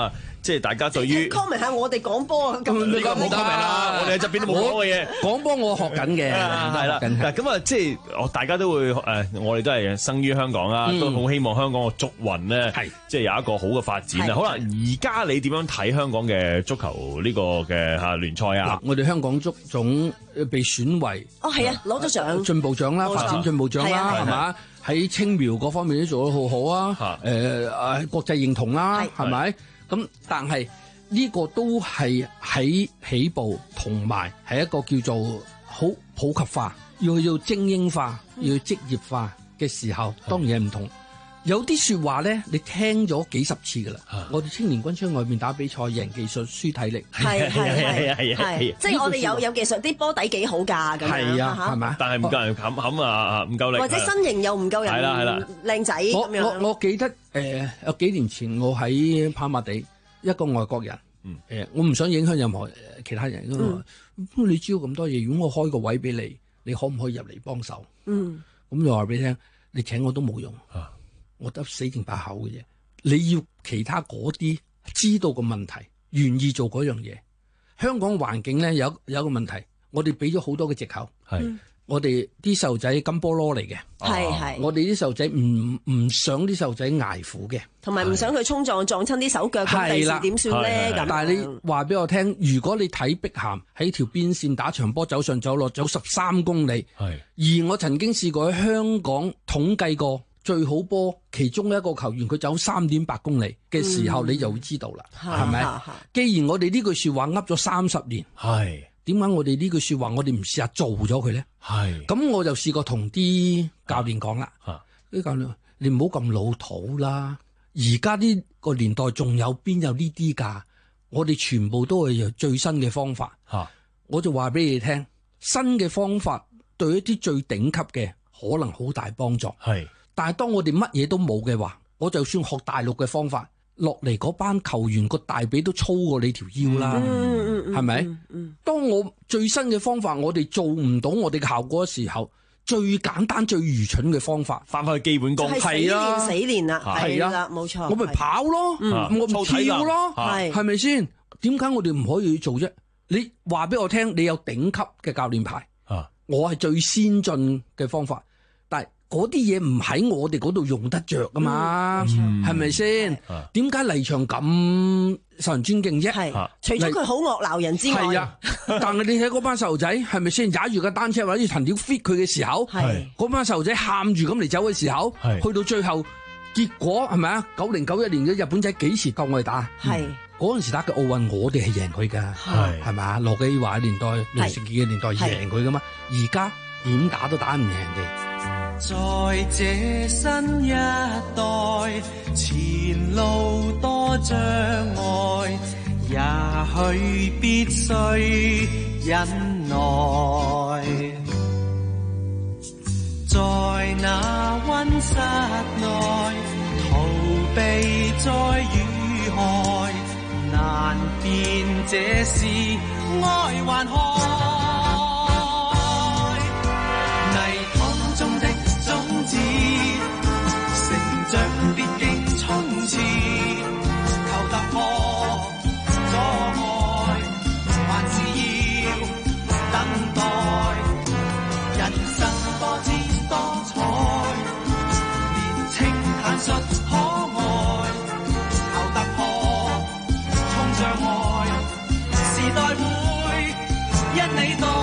即係大家對於 comment 下我哋講波啊，咁呢個冇 comment 啦，我哋喺側邊都冇講嘅嘢。 講波我學緊嘅， 係啦。嗱咁啊，即係我大家都會誒，我哋都係生於香港啦，都好希望香港嘅足運咧，係即係有一個好嘅發展啊。好啦，而家你點樣睇香港嘅足球呢個嘅嚇聯賽啊？ 我哋香港足總被選為哦係啊，攞咗獎進步獎啦，發展進步獎啦，係嘛？喺青苗嗰方面都做得好好啊！誒誒，國際認同啦，係咪？咁但係呢個都係喺起步，同埋係一個叫做好普及化，要要精英化，要職業化嘅時候，當然係唔同。有啲說話咧，你聽咗幾十次噶啦。我哋青年軍出外面打比賽，贏技術，輸體力。 係係係係係，即係我哋有有技術，啲波底幾好㗎咁樣。 係啊，係嘛？ 但係唔夠人冚冚啊，唔夠力。 或者身形又唔夠人。係啦係啦，靚仔咁樣。 我我我記得誒有幾年前我喺跑馬地一個外國人，誒我唔想影響任何其他人。咁你知道咁多嘢，如果我開個位俾你，你可唔可以入嚟幫手？嗯，咁就話俾你聽，你請我都冇用。我得死定把口嘅啫，你要其他嗰啲知道個問題，願意做嗰樣嘢。香港環境咧有有一個問題，我哋俾咗好多嘅藉口。係、嗯，我哋啲細路仔金菠蘿嚟嘅，係係，我哋啲細路仔唔唔想啲細路仔捱苦嘅，同埋唔想佢衝撞撞親啲手腳，咁第時點算咧？咁但係你話俾我聽，如果你睇碧咸喺條邊線打場波，走上走落走十三公里，係，而我曾經試過喺香港統計過。最好波，其中一個球員佢走三點八公里嘅時候，你就會知道啦，係咪、嗯？既然我哋呢句說話噏咗三十年，係點解我哋呢句說話我哋唔試下做咗佢咧？係咁我就試過同啲教練講啦，啲教練你唔好咁老土啦，而家呢個年代仲有邊有呢啲㗎？我哋全部都係用最新嘅方法，我就話俾你聽，新嘅方法對一啲最頂級嘅可能好大幫助。係。但係當我哋乜嘢都冇嘅話，我就算學大陸嘅方法，落嚟嗰班球員個大髀都粗過你條腰啦，係咪？嗯嗯嗯、當我最新嘅方法我哋做唔到我哋嘅效果嘅時候，最簡單最愚蠢嘅方法，翻返去基本功，係啊，死練啦，係啦，冇錯，我咪跑咯，嗯、我咪跳咯，係係咪先？點解我哋唔可以做啫？你話俾我聽，你有頂級嘅教練牌，啊、我係最先進嘅方法，但係。嗰啲嘢唔喺我哋嗰度用得着噶嘛，係咪先？點解黎翔咁受人尊敬啫？係，除咗佢好惡鬧人之外，係啊。但係你睇嗰班細路仔，係咪先踩住架單車或者藤條 fit 佢嘅時候，係嗰班細路仔喊住咁嚟走嘅時候，去到最後結果係咪啊？九零九一年嘅日本仔幾時夠我哋打？係嗰陣時打嘅奧運，我哋係贏佢噶，係係咪？羅繼華嘅年代、梁成傑嘅年代贏佢噶嘛？而家點打都打唔贏人哋。 在這新一代，前路多障礙，也許必須忍耐。在那溫室內，逃避再遇害，難辨這是愛還害。成長必經衝刺，求突破阻礙，還是要等待。人生多姿多彩，年青坦率可愛，求突破衝障礙，時代會因你多。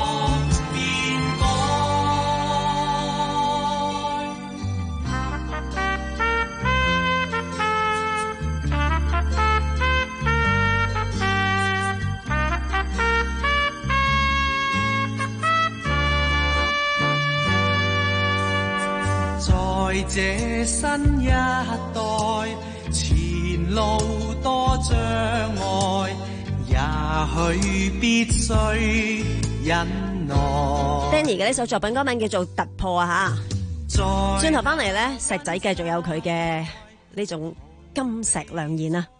在這新一代，前路多障礙，也許必須忍耐。 Danny 嘅呢首作品歌名叫做《突破》啊吓。轉頭翻嚟咧，石仔繼續有佢嘅呢種金石良言啊。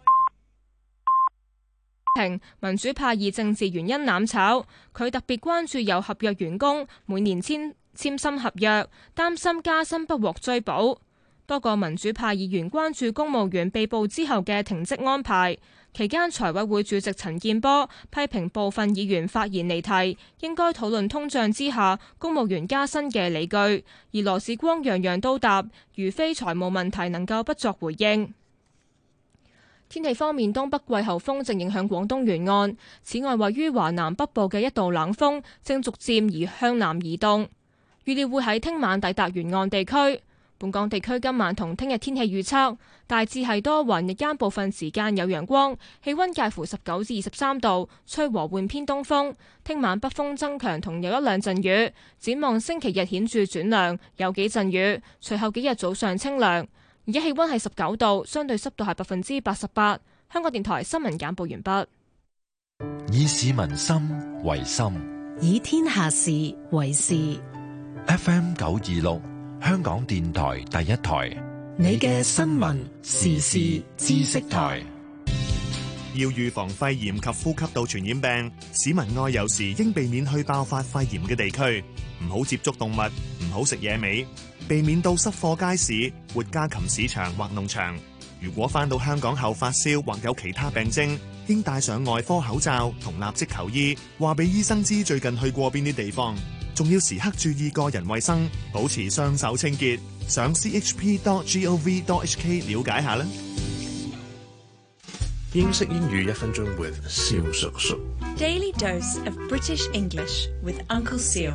民主派以政治原因攬炒，佢特別關注有合約員工每年簽簽新合約，擔心加薪不獲追補。 多個民主派議員關注公務員被捕之後嘅停職安排。期間，財委會主席陳健波批評部分議員發言離題，應該討論通脹之下公務員加薪嘅理據。而羅致光樣樣都答，如非財務問題能夠不作回應。天氣方面，東北季候風正影響廣東沿岸。此外，位於華南北部嘅一道冷鋒正逐漸移向南移動，預料會喺聽晚抵達沿岸地區。本港地區今晚同聽日天氣預測大致係多雲，日間部分時間有陽光，氣溫介乎十九至二十三度，吹和緩偏東風。聽晚北風增強，同有一兩陣雨。展望星期日顯著轉涼，有幾陣雨。隨後幾日早上清涼。而家氣溫係十九度，相對濕度係百分之八十八。香港電台新聞簡報完畢。 以市民心為心， 以天下事為事。 F M 九二六。香港電台第一台， 你嘅新聞時事知識台。 要預防肺炎及呼吸道傳染病，市民外遊時應避免去爆發肺炎嘅地區，唔好接觸動物，唔好食野味，避免到濕貨街市、活家禽市場或農場。如果返到香港後發燒或有其他病徵，應戴上外科口罩同立即求醫，話俾醫生知最近去過邊啲地方。仲要時刻注意個人衛生，保持雙手清潔。上 c h p dot gov dot h k 了解下啦。 英式英語一分鐘 with 蕭叔叔。 Daily dose of British English with Uncle Seal。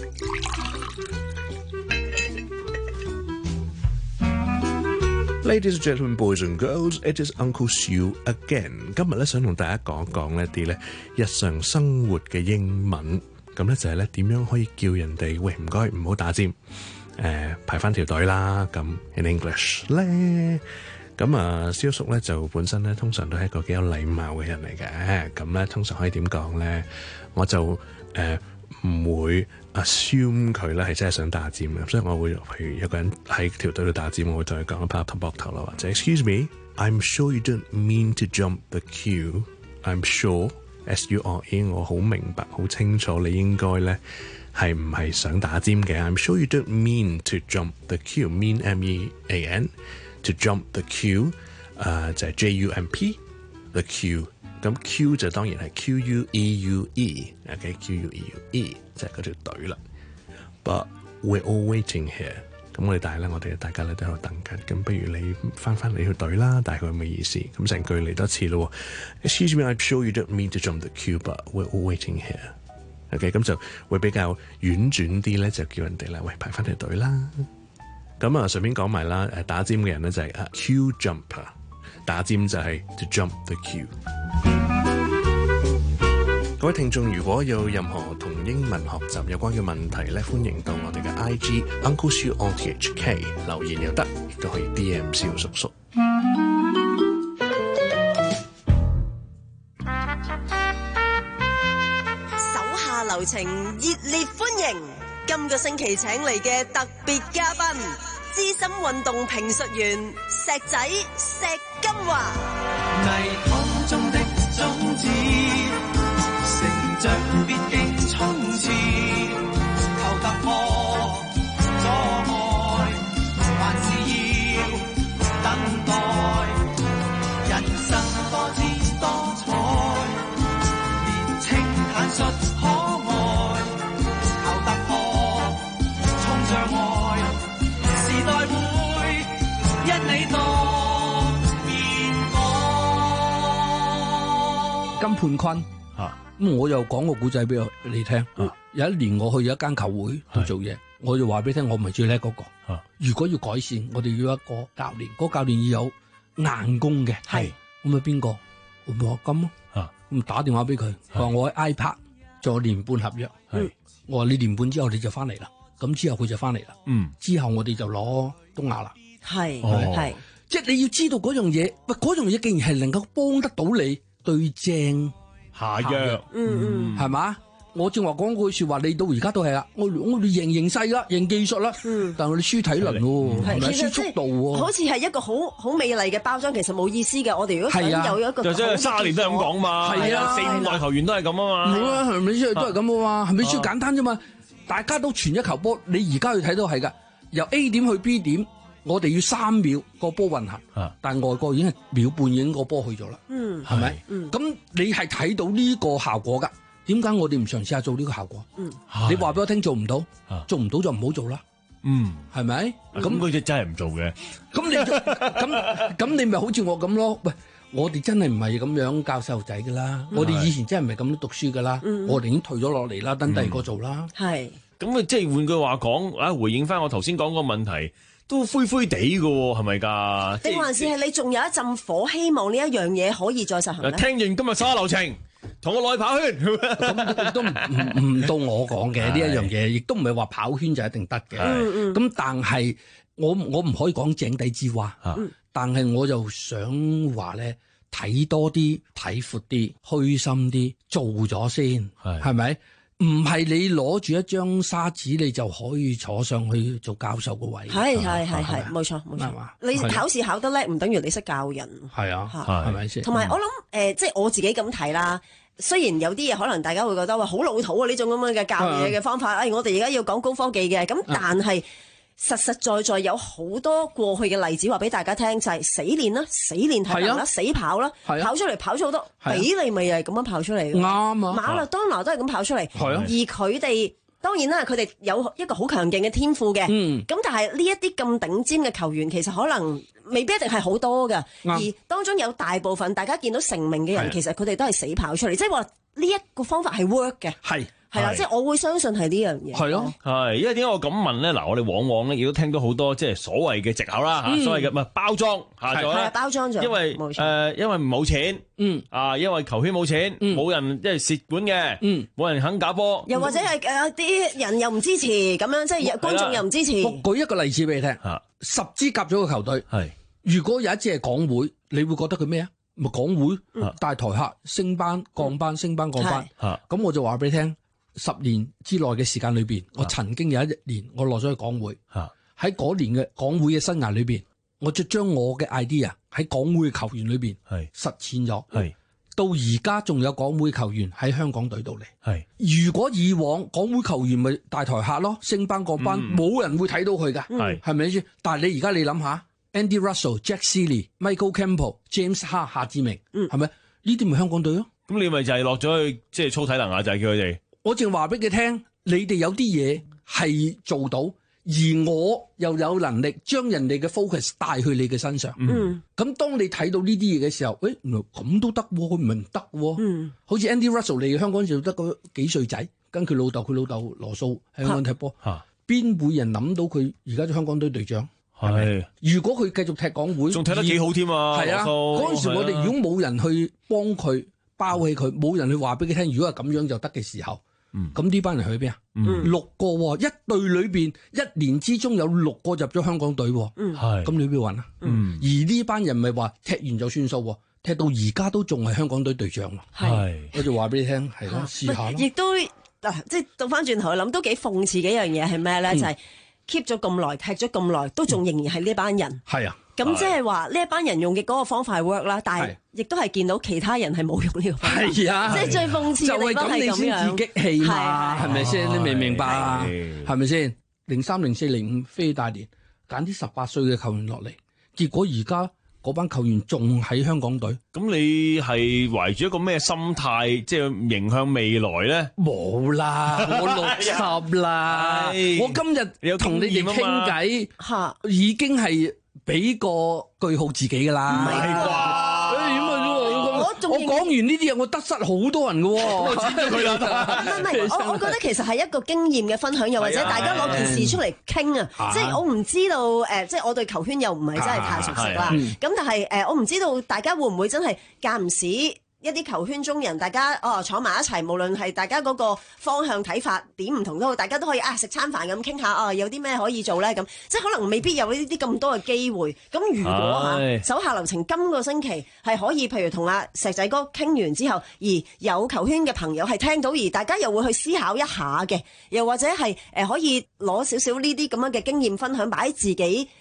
Ladies and gentlemen, boys and girls, it is Uncle Seal again。今日咧想同大家講講一啲咧日常生活嘅英文。咁咧就係咧點樣可以叫人哋喂唔該唔好打尖，誒、呃、排翻條隊啦。咁 in English 咧，咁啊蕭叔咧就本身咧通常都係一個幾有禮貌嘅人嚟嘅。咁咧通常可以點講咧？我就誒唔會 assume 佢咧係真係想打尖嘅，所以我會譬如有個人喺條隊度打尖，我會同佢講一拍頭膊頭啦，或者 Excuse me, I'm sure you don't mean to jump the queue. I'm sure。S U R E， 我好明白，好清楚，你應該咧係唔係想打尖嘅 ？I'm sure you don't mean to jump the queue. Mean M E A N to jump the queue， 誒、uh, 就係 J U M P the queue。咁 Q 就當然係 Q U E U E，OK，Q U E U E 就係嗰條隊啦。But we're all waiting here。咁我哋但係咧，我哋大家咧都喺度等緊。咁不如你翻翻嚟條隊啦，大概係咩意思？咁成句嚟多次咯。Excuse me, I'm sure you don't mean to jump the queue, but we're all waiting here. OK， 咁就會比較婉轉啲咧，就叫人哋啦，喂排翻條隊啦。咁啊，順便講埋啦，誒打尖嘅人咧就係啊 queue jumper， 打尖就係 to jump the queue。各位聽眾，如果有任何同英文學習有關嘅問題咧，歡迎到我哋嘅 I G Uncle Siu O T H K 留言又得，亦都可以 D M 蕭叔叔。 手下留情，熱烈歡迎今個星期請嚟嘅特別嘉賓，資深運動評述員石仔石金華。 泥湯中的種子，成長必經衝刺，求突破阻礙，還是要等待。人生多姿多彩，年青坦率可愛，求突破衝障礙，時代會因你多變改。 金判坤嚇。咁我又講個古仔俾你聽。啊、有一年我去咗一間球會度做嘢，我就話俾你聽，我唔係最叻嗰、那個、啊。如果要改善，我哋要一個教練，嗰、那個、教練要有硬功嘅。係咁啊，邊個？我話金咯。咁打電話俾佢，佢話我喺 iPad 做年半合約。係我話你年半之後你就翻嚟啦。咁之後佢就翻嚟啦。嗯，之後我哋就攞東亞啦。係係，即係你要知道嗰樣嘢，喂，嗰樣嘢竟然係能夠幫得到你對正。下藥，嗯嗯，係嘛？我正話講句說話，你到而家都係啦。我我哋贏形勢啦，贏技術啦，嗯，但係我哋輸體能喎，係咪輸速度喎？ 好似係一個好好美麗嘅包裝，其實冇意思嘅。我哋如果想有一個， 就即係卅年都係咁講嘛，係啊，四五代球員都係咁啊嘛， 好啦，係咪先都係咁啊嘛？係咪先簡單啫嘛？大家都傳一球波，你而家去睇到係噶，由 A 點去 B 點， 我哋要三秒個波運行， 啊、 但係外國已經係秒半已經個波去咗啦。 嗯， 係咪？嗯，咁你係睇到呢個效果㗎？點解我哋唔嘗試下做呢個效果？ 嗯， 你話俾我聽做唔到，做唔到就唔好做啦。 嗯， 係咪？ 咁佢哋真係唔做嘅。 咁你咁咁你咪好似我咁咯？喂，我哋真係唔係咁樣教細路仔㗎啦。我哋以前真係唔係咁樣讀書㗎啦。我哋已經退咗落嚟啦，等第二個做啦。 係。 咁啊，即係換句話講，啊回應翻我頭先講個問題，都灰灰地㗎喎，係咪㗎？ 定還是係你仲有一陣火，希望呢一樣嘢可以再實行咧？ 聽完今日所有流程，同我落去跑圈， 咁都唔唔到我講嘅呢一樣嘢，亦都唔係話跑圈就一定得嘅。咁但係我我唔可以講井底之蛙，但係我就想話咧，睇多啲，睇闊啲，虛心啲，做咗先，係咪？唔係你攞住一張沙紙，你就可以坐上去做教授個位。 係係係係，冇錯冇錯。你考試考得叻，唔等於你識教人。 係啊，係咪先？ 同埋我諗誒，即係我自己咁睇啦。雖然有啲嘢可能大家會覺得話好老土啊，呢種咁樣嘅教嘢嘅方法。誒，我哋而家要講高科技嘅，咁但係實實在在有好多過去嘅例子話俾大家聽，就係死練啦，死練體能啦，死跑啦，跑出嚟跑咗好多，比利咪又係咁樣跑出嚟嘅。 啱啊！ 馬勒當拿都係咁跑出嚟，而佢哋當然啦，佢哋有一個好強勁嘅天賦嘅。嗯，咁但係呢一啲咁頂尖嘅球員，其實可能未必一定係好多嘅，而當中有大部分大家見到成名嘅人，其實佢哋都係死跑出嚟，即係話呢一個方法係 work 嘅。係。係啦，即係我會相信係呢樣嘢。係咯， 係，因為點解我咁問咧？嗱，我哋往往咧亦都聽到好多即係所謂嘅藉口啦，嚇，所謂嘅唔係包裝嚇咗咧， 包裝咗， 因為誒，因為冇錢，嗯，啊，因為球圈冇錢，冇人即係蝕本嘅，嗯，冇人肯搞波， 又或者係誒啲人又唔支持咁樣，即係觀眾又唔支持。 我舉一個例子俾你聽，十支夾咗個球隊，係如果有一支係港會，你會覺得佢咩啊？咪港會大台客升班降班升班降班，咁我就話俾你聽。十年之內嘅時間裏邊，我曾經有一年我落咗去港會，喺嗰年嘅港會嘅生涯裏邊，我就將我嘅 idea 喺港會嘅球員裏邊實踐咗。到而家仲有港會球員喺香港隊度嚟。如果以往港會球員咪大台客咯，升班降班，冇、嗯、人會睇到佢㗎，係咪先？但係你而家你諗下 ，Andy Russell、Jack Seeley、Michael Campbell、James Hart、夏志明，係咪？呢啲咪香港隊咯？ 咁你咪就係落咗去即係操體能啊，就係、是、叫佢哋。 我淨話俾佢聽，你哋有啲嘢係做到，而我又有能力將人哋嘅 focus 帶去你嘅身上。嗯，咁當你睇到呢啲嘢嘅時候，誒，原來咁都得，佢唔係唔得。嗯，好似 Andy Russell 嚟香港就得個幾歲仔，跟佢老豆，佢老豆羅素喺香港踢波，邊會人諗到佢而家做香港隊隊長？係，如果佢繼續踢港會， 仲踢得幾好添啊！ 係啊，嗰陣時我哋如果冇人去幫佢包起佢，冇人去話俾佢聽，如果係咁樣就得嘅時候。咁呢班人去邊啊？嗯、六個一隊裏邊，一年之中有六個入咗香港隊，係咁、嗯、你邊搵啊？嗯、而呢班人咪話踢完就算數，踢到而家都仲係香港隊隊長。係，我就話俾你聽，係咯，試下咯。 亦都嗱，即係倒翻轉頭去諗，都幾諷刺嘅一樣嘢係咩咧？嗯、就係 keep 咗咁耐，踢咗咁耐，都仲仍然係呢班人。係啊。咁即係話呢一班人用嘅嗰個方法係 work 啦，但係亦都係見到其他人係冇用呢個方法。係啊，即係最諷刺嘅地方係咁樣。就係咁，你先至激氣嘛，係咪先？你明唔明白啊？係咪先？零三、零四、零五飛大連，揀啲十八歲嘅球員落嚟，結果而家嗰班球員仲喺香港隊。 咁你係懷住一個咩心態，即係迎向未來咧？ 冇啦，我六十啦，我今日同你哋傾偈，嚇已經係。俾個句號自己噶啦，唔係啩？點啊？我我講完呢啲嘢，我得失好多人噶喎。 佢啦，唔係唔係，我我覺得其實係一個經驗嘅分享，又或者大家攞件事出嚟傾啊。即係我唔知道誒，即係我對球圈又唔係真係太熟悉啦。咁但係誒，我唔知道大家會唔會真係間唔時。一啲球圈中人，大家哦坐埋一齊，無論係大家嗰個方向睇法點唔同都好，大家都可以啊食餐飯咁傾下哦，有啲咩可以做咧咁，即係可能未必有呢啲咁多嘅機會。咁如果嚇、哎、手下留情，今個星期係可以，譬如同阿石仔哥傾完之後，而有球圈嘅朋友係聽到，而大家又會去思考一下嘅，又或者係誒可以攞少少呢啲咁樣嘅經驗分享擺喺自己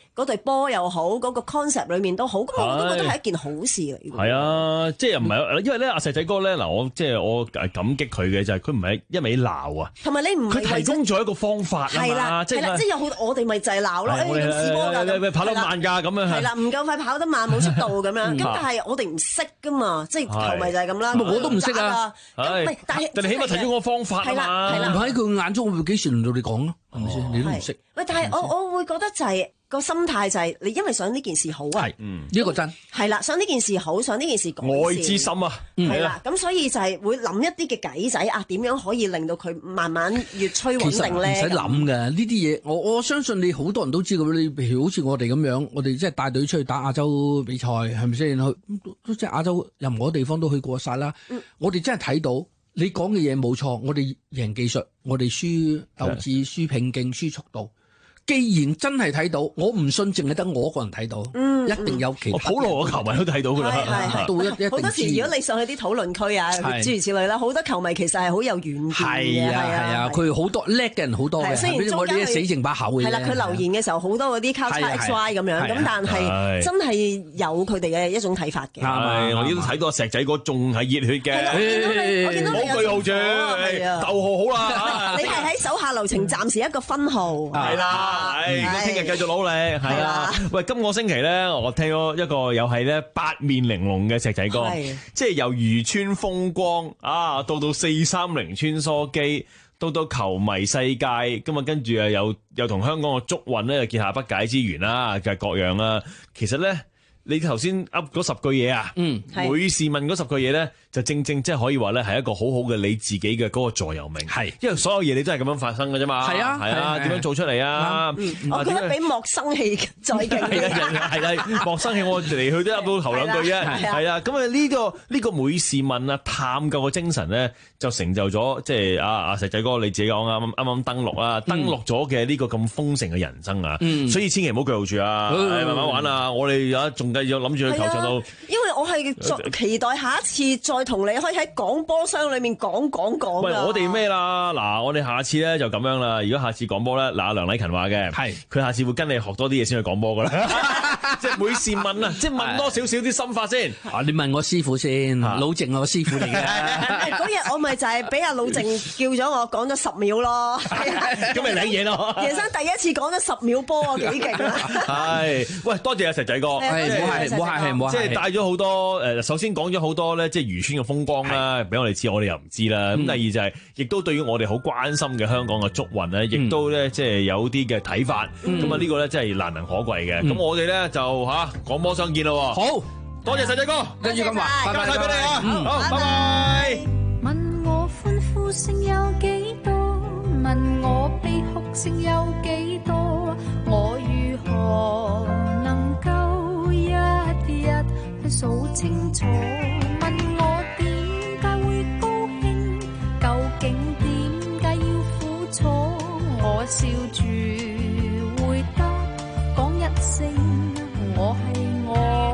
嗰隊波又好，嗰、嗰個 concept 裏面都好，咁我都覺得係一件好事嚟。 係啊，即係又唔係，因為咧阿石仔哥咧嗱，我即係我感激佢嘅就係佢唔係一味鬧啊， 同埋你唔佢提供咗一個方法啊嘛，即係即係有好我哋咪就係鬧咯，誒咁試波㗎， 跑得慢㗎咁樣係啦，唔夠快跑得慢冇速度咁樣，咁但係我哋唔識㗎嘛，即係球迷就係咁啦， 我都唔識啊， 咁但係但係起碼提供個方法啊嘛， 唔喺佢眼中會幾時輪到你講啊？係咪先？你都唔識。 喂，但係我我會覺得就係、是、個心態就係你因為想呢件事好啊， 嗯， 呢個真係啦，想呢件事好，想呢件事改善愛之心啊， 係啦，咁所以就係會諗一啲嘅計仔啊，點樣可以令到佢慢慢越趨穩定咧？ 唔使諗嘅呢啲嘢，我我相信你好多人都知道。你譬如好似我哋咁樣，我哋即係帶隊出去打亞洲比賽，係咪先？去都即係亞洲任何地方都去過晒啦。嗯、我哋真係睇到你講嘅嘢冇錯，我哋贏技術，我哋輸鬥志、輸拼勁、輸速度。既然真係睇到，我唔信淨係得我一個人睇到，嗯、一定有其他。 普羅嘅球迷都睇到㗎啦， 都一一定。好多時如果你上去啲討論區啊，諸如此類啦，好多球迷其實係好有遠見嘅， 係啊係啊，佢好多叻嘅人好多嘅， 雖然我哋死剩把口嘅。 係啦，佢留言嘅時候好多嗰啲交叉 X Y 咁樣，咁但係真係有佢哋嘅一種睇法嘅。 係，我哋都睇到石仔哥仲係熱血嘅， 我見到冇句號住，逗號好啦。 你係喺手下留情，暫時一個分號。 係啦。係，咁聽日繼續努力，係啦。喂，今個星期咧，我聽咗一個又係咧八面玲瓏嘅石仔哥，即係由漁村風光啊，到到四三零穿梭機，到到球迷世界，咁啊跟住啊又又同香港嘅足運咧又結下不解之緣啦，就係各樣啦。其實咧，你頭先噏嗰十句嘢啊，嗯，每事問嗰十句嘢咧，就正正即係可以話咧係一個好好嘅你自己嘅嗰個座右銘，係，因為所有嘢你都係咁樣發生嘅啫嘛，係啊，係啊，點樣做出嚟啊？ 我覺得比莫生氣再勁， 係啦，莫生氣我嚟去都噏到頭兩句啫，係啊，咁啊呢個呢個每事問啊探究嘅精神咧，就成就咗即係啊啊石仔哥你自己講啱啱啱啱登陸啊，登陸咗嘅呢個咁豐盛嘅人生啊，所以千祈唔好腳住啊，慢慢玩啊，我哋而家仲繼續諗住去球場度， 因為我係期待下一次再同你可以喺廣播箱裏面講講講。 喂，我哋咩啦？嗱，我哋下次咧就咁樣啦。如果下次講波咧，嗱，梁禮勤話嘅，係佢下次會跟你學多啲嘢先去講波噶啦。即係每事問啊，即係問多少少啲心法先。 啊，你問我師傅先，老靜係我師傅嚟嘅。 嗰日我咪就係俾阿老靜叫咗我講咗十秒咯。 咁咪領嘢咯。 人生第一次講咗十秒波啊，幾勁啊！ 係，喂，多謝阿石仔哥。 係，唔好係，唔好係，唔好係。 即係帶咗好多誒，首先講咗好多咧，即係漁村嘅風光啦，俾我哋知，我哋又唔知啦。咁第二就係，亦都對於我哋好關心嘅香港嘅足運咧，亦都咧即係有啲嘅睇法。咁啊呢個咧真係難能可貴嘅。咁我哋咧就吓廣播相見咯。好多謝石仔哥， 跟住咁話， 交晒俾你啊。好，拜拜。 問我歡呼聲有幾多？問我悲哭聲有幾多？我如何能夠一日去數清楚？問我點解會高興？究竟點解要苦楚？我笑住回答，講一聲我係我。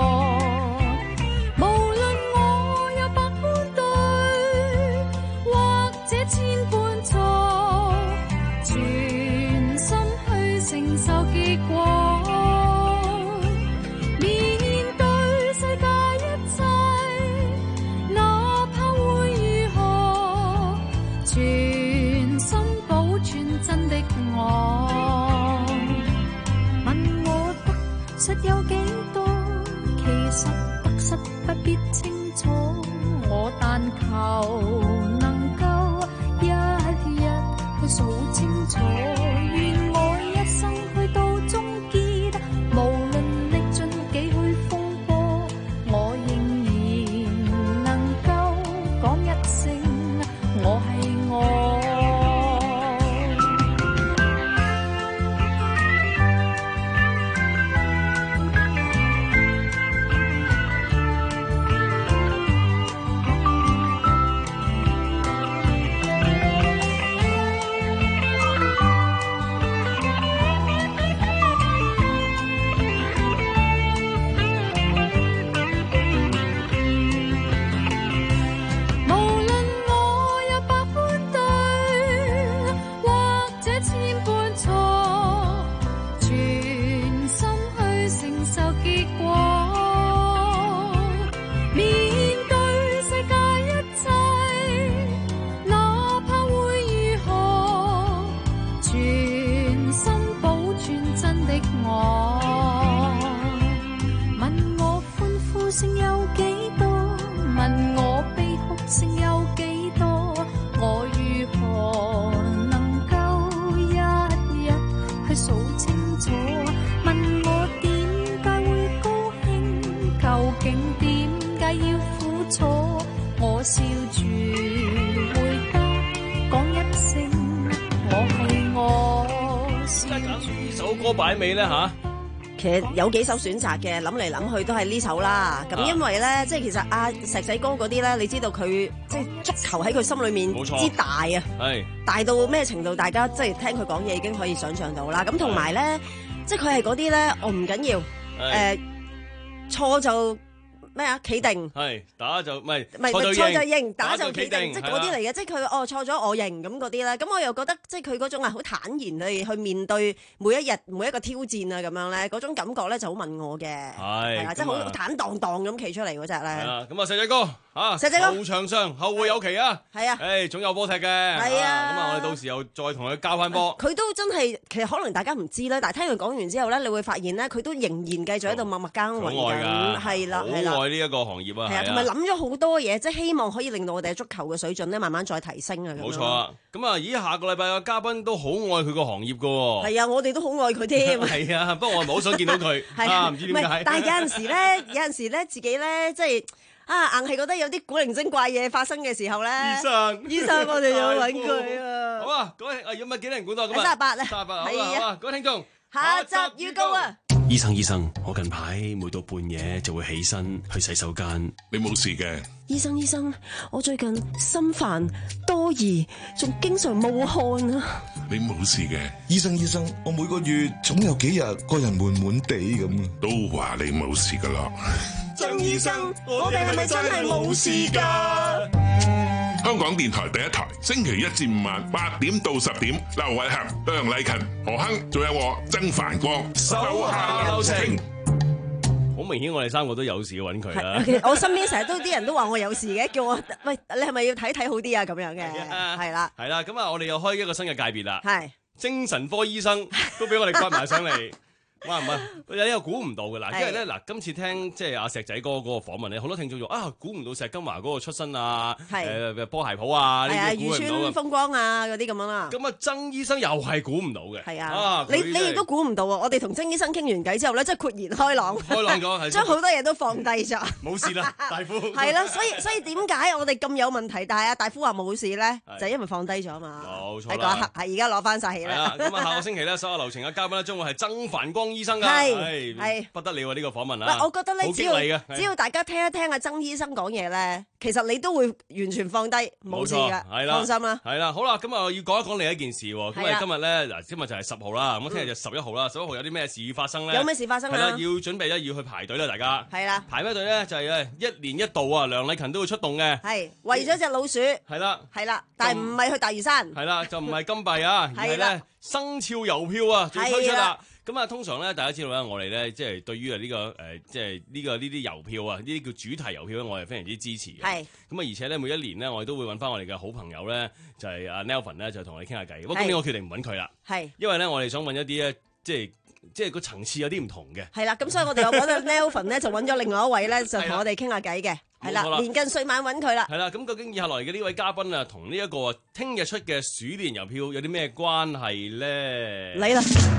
無論我有百般對，或者千般錯，全心去承受結果。面對世界一切，哪怕會如何，全心保存真的我。問我得失有幾多？其實得失不必清楚，我但求能夠一日去數清楚。願我一生去到終結，無論歷盡幾許風波，我仍然能夠講一聲我係我。 笑住回答，講一聲我係我笑住。 呢首歌擺尾咧吓？ 其實有幾首選擇嘅，諗嚟諗去都係呢首啦。咁因為咧，啊、即係其實阿石仔哥嗰啲咧，你知道佢即係足球喺佢心裏面之大啊，係大到咩程度？大家即係聽佢講嘢已經可以想像到啦。咁同埋咧，即係佢係嗰啲咧，我唔緊要，誒錯就。咩啊？企定係打就唔係， 唔係錯就認，打就企定， 定即係嗰啲嚟嘅。即係佢哦錯咗我認咁嗰啲咧。咁我又覺得即係佢嗰種係好坦然去去面對每一日每一個挑戰啊咁樣咧，嗰種感覺咧就好問我嘅。係係啊，即係好坦蕩蕩咁企出嚟嗰隻咧。 係啦，咁啊石仔哥啊， 石仔哥後場上後會有期啊。係啊，誒總有波踢嘅。係啊，咁啊我哋到時又再同佢交翻波。 佢都真係其實可能大家唔知咧，但係聽佢講完之後咧，你會發現咧，佢都仍然繼續喺度默默耕耘緊。係啦係啦。呢一個行業啊， 係啊，同埋諗咗好多嘢，即係希望可以令到我哋嘅足球嘅水準咧，慢慢再提升啊！ 冇錯啊！咁啊，咦，下個禮拜嘅嘉賓都好愛佢個行業噶喎。 係啊，我哋都好愛佢添。 係啊，不過我唔係好想見到佢啊，唔知點解。 但係有陣時咧，有陣時咧，自己咧，即係啊，硬係覺得有啲古靈精怪嘢發生嘅時候咧， 醫生， 醫生，我哋要揾佢啊！ 好啊，各位啊，有冇幾多人估到咁啊？ 三十八咧， 三十八，好啊，好啊，各位聽眾， 下集預告啊！ 醫生醫生，我近排每到半夜就會起身去洗手間。你冇事嘅？ 醫生醫生，我最近心煩多疑，仲經常冒汗啊！ 你冇事嘅？醫生醫生，我每個月總有幾日個人悶悶地咁。都話你冇事噶啦。 曾醫生，我哋係咪真係冇事噶？ 香港電台第一台，星期一至五晚八點到十點，劉偉恒、梁麗勤、何亨，仲有我曾繁光，手下留情。 好明顯，我哋三個都有事要揾佢啦。 我身邊成日都啲人都話我有事嘅，叫我喂，你係咪要睇睇好啲啊？咁樣嘅，係啦， 係啦。咁啊，我哋又開一個新嘅界別啦。 係精神科醫生都俾我哋關埋上嚟。哇，唔係，有啲又估唔到嘅嗱，因為咧嗱，今次聽即係阿石仔哥嗰個訪問咧，好多聽眾就啊，估唔到石金華嗰個出身啊，誒波鞋鋪啊，呢啲估唔到嘅。 漁村風光啊，嗰啲咁樣啦。 咁啊，曾醫生又係估唔到嘅。 係啊，你你亦都估唔到啊！我哋同曾醫生傾完偈之後咧，即係豁然開朗， 開朗咗， 將好多嘢都放低咗。 冇事啦，大夫。 係啦，所以所以點解我哋咁有問題，但係阿大夫話冇事咧，就係因為放低咗嘛。 冇錯啦。 喺嗰一刻，係而家攞翻晒氣啦。 咁啊，下個星期咧，所有流程嘅嘉賓咧，將會係曾繁光醫生㗎。 係。 係不得了啊！呢個訪問啊， 我覺得咧，只要只要大家聽一聽阿曾醫生講嘢咧，其實你都會完全放低，冇事噶，放心啦。 係啦，好啦，咁啊要講一講另一件事喎。咁啊今日咧嗱，今日就係十號啦，咁聽日就十一號啦。十一號有啲咩事發生咧？ 有咩事發生啊？ 係啦，要準備咧，要去排隊啦，大家。 係啦， 排咩隊咧？就係誒一年一度啊，梁麗勤都會出動嘅。 係為咗隻老鼠。係啦， 係啦，但係唔係去大嶼山。 係啦，就唔係金幣啊，而係咧生肖郵票啊，就推出啦。咁啊，通常咧，大家知道咧，我哋咧，即係對於啊呢個誒，即係呢個呢啲郵票啊，呢啲叫主題郵票咧，我係非常之支持嘅。係。咁啊，而且咧，每一年咧，我哋都會揾翻我哋嘅好朋友咧，就係阿 Nelvin 咧，就同我哋傾下偈。不過今年我決定唔揾佢啦。係。因為咧，我哋想揾一啲咧，即係即係個層次有啲唔同嘅。係啦，咁所以我哋又揾到 Nelvin 咧，就揾咗另外一位咧，就同我哋傾下偈嘅。係啦，年近歲晚揾佢啦。係啦，咁究竟以下來嘅呢位嘉賓啊，同呢一個聽日出嘅鼠年郵票有啲咩關係咧？嚟啦！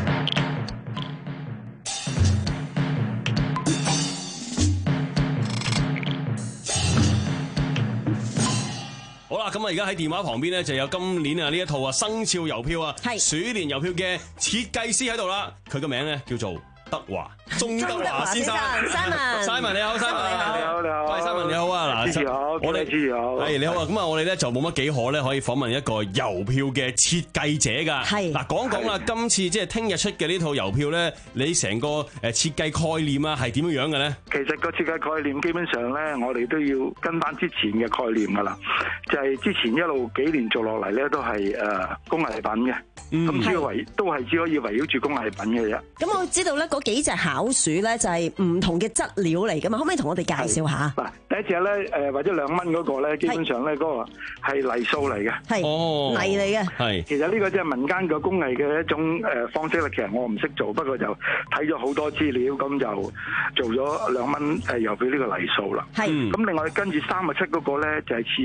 好啦，咁啊，而家喺電話旁邊咧就有今年啊呢一套啊生肖郵票啊，係鼠年郵票嘅設計師喺度啦，佢個名咧叫做德華，鍾德華先生 ，Simon，Simon 你好 ，Simon 你好，你好你好，喂 Simon 你好啊，嗱，主持好，我哋主持好，係你好啊，咁啊我哋咧就冇乜幾可咧可以訪問一個郵票嘅設計者噶，係嗱講講啦，今次即係聽日出嘅呢套郵票咧，你成個誒設計概念啊係點樣樣嘅咧？ 其實個設計概念基本上咧，我哋都要跟翻之前嘅概念噶啦，就係之前一路幾年做落嚟咧都係誒工藝品嘅，咁主要圍都係只可以圍繞住工藝品嘅啫。咁我知道咧。嗰幾隻巧鼠咧就係唔同嘅質料嚟噶嘛，可唔可以同我哋介紹下？嗱，第一隻咧誒或者兩蚊嗰個咧，基本上咧嗰個係泥塑嚟嘅，係泥嚟嘅，係。其實呢個即係民間嘅工藝嘅一種誒方式啦。其實我唔識做，不過就睇咗好多資料，咁就做咗兩蚊誒郵票呢個泥塑啦。係。咁另外跟住三十七嗰個咧就係刺繡啦。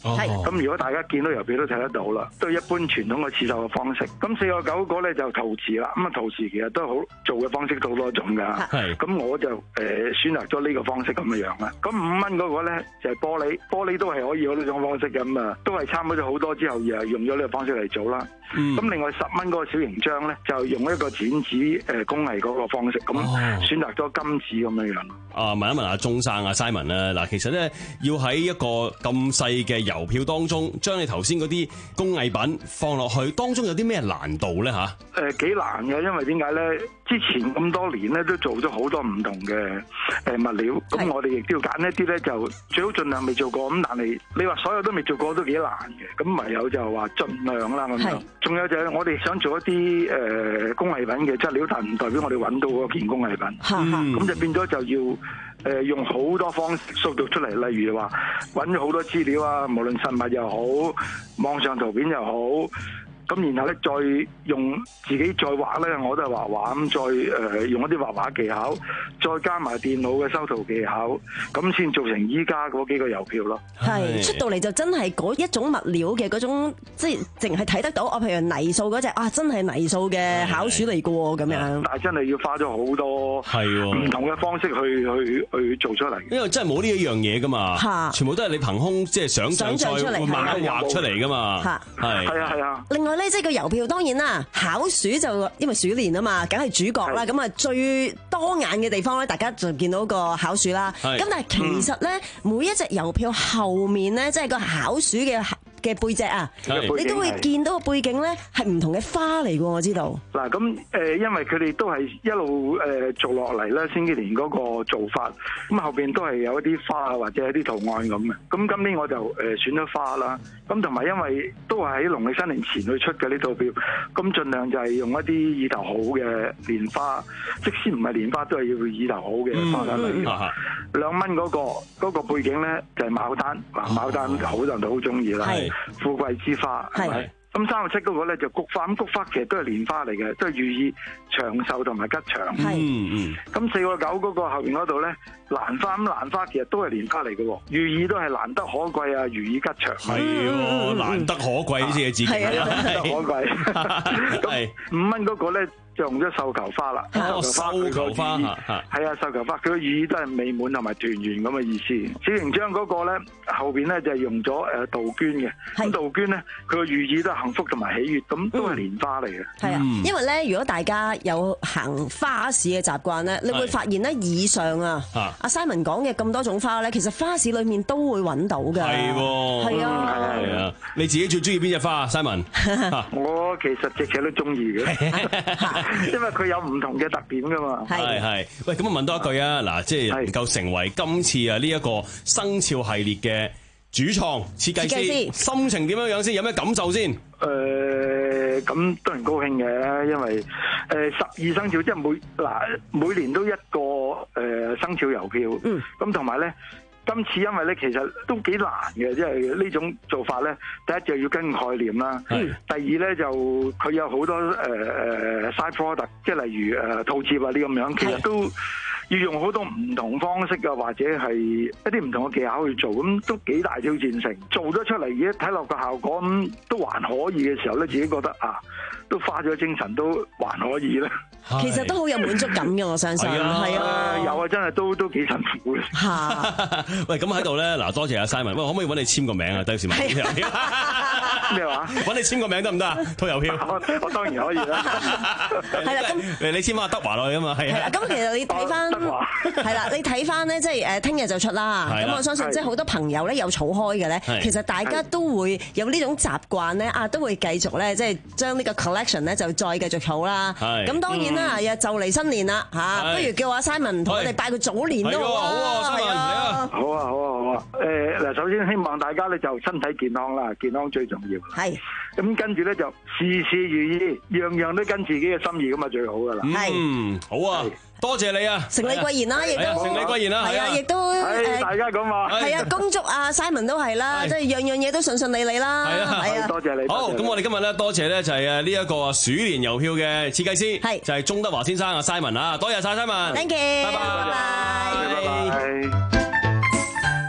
係咁，如果大家見到郵票都睇得到啦，都係一般傳統嘅刺繡嘅方式。咁四個九個咧就陶瓷啦。咁啊陶瓷其實都好做嘅方式都好多種㗎。係咁我就誒選擇咗呢個方式咁嘅樣啦。咁五蚊嗰個咧就係玻璃，玻璃都係可以有呢種方式嘅。咁啊都係參考咗好多之後，又用咗呢個方式嚟做啦。咁、嗯、另外十蚊嗰個小型章咧，就用一個剪紙誒工藝嗰個方式，咁、哦、選擇咗金紙咁樣樣。 啊，問一問阿鐘生啊 Simon 咧，嗱，其實咧要喺一個咁細嘅郵票當中，將你頭先嗰啲工藝品放落去，當中有啲咩難度咧吓？誒、 呃，幾難嘅，因為點解咧？之前咁多年咧，都做咗好多唔同嘅誒物料，咁我哋亦都要揀一啲咧，就最好盡量未做過。咁但係你話所有都未做過都幾難嘅，咁唯有就話盡量啦咁樣。仲有就係我哋想做一啲誒、呃、工藝品嘅質料，但唔代表我哋揾到嗰件工藝品。咁、嗯、就變咗就要誒、呃、用好多方式塑造出嚟，例如話揾咗好多資料啊，無論實物又好，網上圖片又好。咁然後咧，再用自己再畫咧，我都係畫畫咁，再誒、呃、用一啲畫畫技巧，再加埋電腦嘅修圖技巧，咁先做成依家嗰幾個郵票咯。 係出到嚟就真係嗰一種物料嘅嗰種，即係淨係睇得到。我譬如泥塑嗰隻啊，真係泥塑嘅巧鼠嚟嘅喎，咁樣。但係真係要花咗好多係唔同嘅方式去去去做出嚟。 因為真係冇呢一樣嘢噶嘛，全部都係你憑空即係想像再會慢慢畫出嚟噶嘛。係係啊係啊。 另外咧，即係個郵票當然啦，巧鼠就因為鼠年啊嘛，梗係主角啦。咁啊最多眼嘅地方咧，大家就見到個巧鼠啦。咁但係其實咧，嗯、每一隻郵票後面咧，即係個巧鼠嘅嘅背脊啊，你都會見到個背景咧係唔同嘅花嚟嘅，我知道。 嗱咁誒，因為佢哋都係一路誒做落嚟咧，星期年嗰個做法，咁後邊都係有一啲花啊，或者一啲圖案咁嘅。咁今年我就誒選咗花啦。咁同埋因為都係喺農曆新年前去出嘅呢套票，咁盡量就係用一啲意頭好嘅蓮花，即使唔係蓮花都係要意頭好嘅花嚟。例如兩蚊嗰個嗰個背景咧就係牡丹，嗱牡丹好多人都好中意啦。富貴之花係咪？咁三十七嗰個咧就菊花，咁菊花其實都係蓮花嚟嘅，都係寓意長壽同埋吉祥。嗯嗯。咁四個九嗰個後邊嗰度咧，蘭花，咁蘭花其實都係蓮花嚟嘅，寓意都係難得可貴啊，寓意吉祥。 係喎，難得可貴呢啲字。係啊， 難得可貴。咁五蚊嗰個咧就用咗繡球花啦。 哦，繡球花嚇。 係啊，繡球花佢嘅寓意都係美滿同埋團圓咁嘅意思。小型章嗰個咧後邊咧就係用咗誒杜鵑嘅。咁杜鵑咧佢嘅寓意都係幸福同埋喜悅，咁都係蓮花嚟嘅。 係啊，因為咧如果大家有行花市嘅習慣咧，你會發現咧以上啊，阿 Simon 講嘅咁多種花咧，其實花市裏面都會揾到㗎。 係喎， 係啊， 係啊。你自己最中意邊隻花啊 Simon？ 我其實隻隻都中意嘅，因為佢有唔同嘅特點㗎嘛。 係係。喂，咁我問多一句啊，嗱，即係能夠成為今次啊呢一個生肖系列嘅主創設計師，心情點樣樣先？有咩感受先？ 誒，咁當然高興嘅，因為誒十二生肖即係每嗱每年都一個誒生肖郵票，嗯，咁同埋咧。今次因為咧，其實都幾難嘅，即係呢種做法咧，第一就要跟概念啦，第二咧就佢有好多誒誒、呃、side product，即係例如誒套接啊呢咁樣，其實都要用好多唔同方式啊，或者係一啲唔同嘅技巧去做，咁都幾大挑戰性。做咗出嚟而家睇落個效果咁都還可以嘅時候咧，自己覺得啊，都花咗精神都還可以啦。 其實都好有滿足感嘅，我相信。係啊， 係啊，有啊，真係都都幾辛苦嘅。 嚇！ 喂，咁喺度咧，嗱，多謝阿 Simon。喂，可唔可以揾你簽個名啊？第時買郵票。 咩話？ 揾你簽個名得唔得啊？套郵票。 我我當然可以啦。 係啦，咁你簽翻德華落去啊嘛，係啊。 咁其實你睇翻係啦，你睇翻咧，即係誒聽日就出啦。咁我相信即係好多朋友咧有儲開嘅咧，其實大家都會有呢種習慣咧，啊都會繼續咧，即係將呢個 collection 咧就再繼續儲啦。咁當然啦，又就嚟新年啦嚇，不如叫阿 Simon 同我哋拜個早年都好啊！ 好啊，Simon 嚟啊！ 好啊，好啊，好啊！誒嗱，首先希望大家咧就身體健康啦，健康最重要。 係。 咁跟住咧就事事如意，樣樣都跟自己嘅心意咁啊最好噶啦。 係。 嗯，好啊。多謝你啊！ 成李貴賢啦，亦都成李貴賢啦， 係啊，亦都誒， 大家咁話係啊，恭祝阿 Simon 都係啦，即係樣樣嘢都順順利利啦。 係啊， 係啊， 多謝你。 好，咁我哋今日咧多謝咧就係誒呢一個鼠年郵票嘅設計師，係就係鍾德華先生啊 Simon 啊，多謝晒 Simon。 Thank you。 拜拜。 拜拜。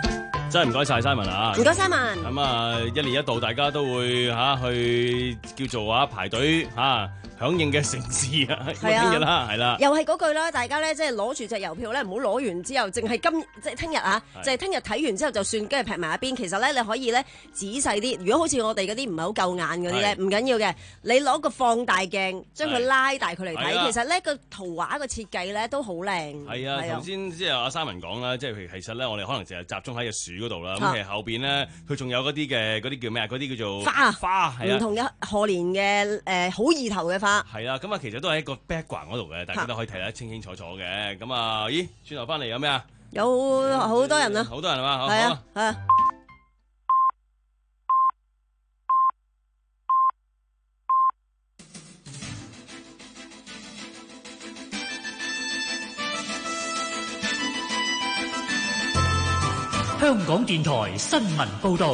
真係唔該晒 Simon 啊！ 唔該 Simon。 咁啊，一年一度大家都會嚇、啊、去叫做啊排隊嚇。啊響應嘅城市啊，聽日啦，係啦， 又係嗰句啦，大家咧即係攞住隻郵票咧，唔好攞完之後，淨係今即係聽日啊，就係聽日睇完之後就算，跟住劈埋一邊。其實咧，你可以咧仔細啲。如果好似我哋嗰啲唔係好夠眼嗰啲咧，唔緊要嘅，你攞個放大鏡將佢拉大佢嚟睇，其實咧個圖畫個設計咧都好靚。 係啊，頭先即係阿 Simon 講啦，即係其實咧，我哋可能淨係集中喺隻樹嗰度啦。咁其實後邊咧，佢仲有嗰啲嘅嗰啲叫咩啊？嗰啲叫做花花，係啊， 唔同嘅賀年嘅誒好意頭嘅花。 係啊，咁啊，其實都係一個 background 嗰度嘅，大家都可以睇得清清楚楚嘅。咁啊，咦，轉頭翻嚟有咩啊？ 有好多人啊！ 好多人係嘛？ 係啊，係啊。 香港電台新聞報導。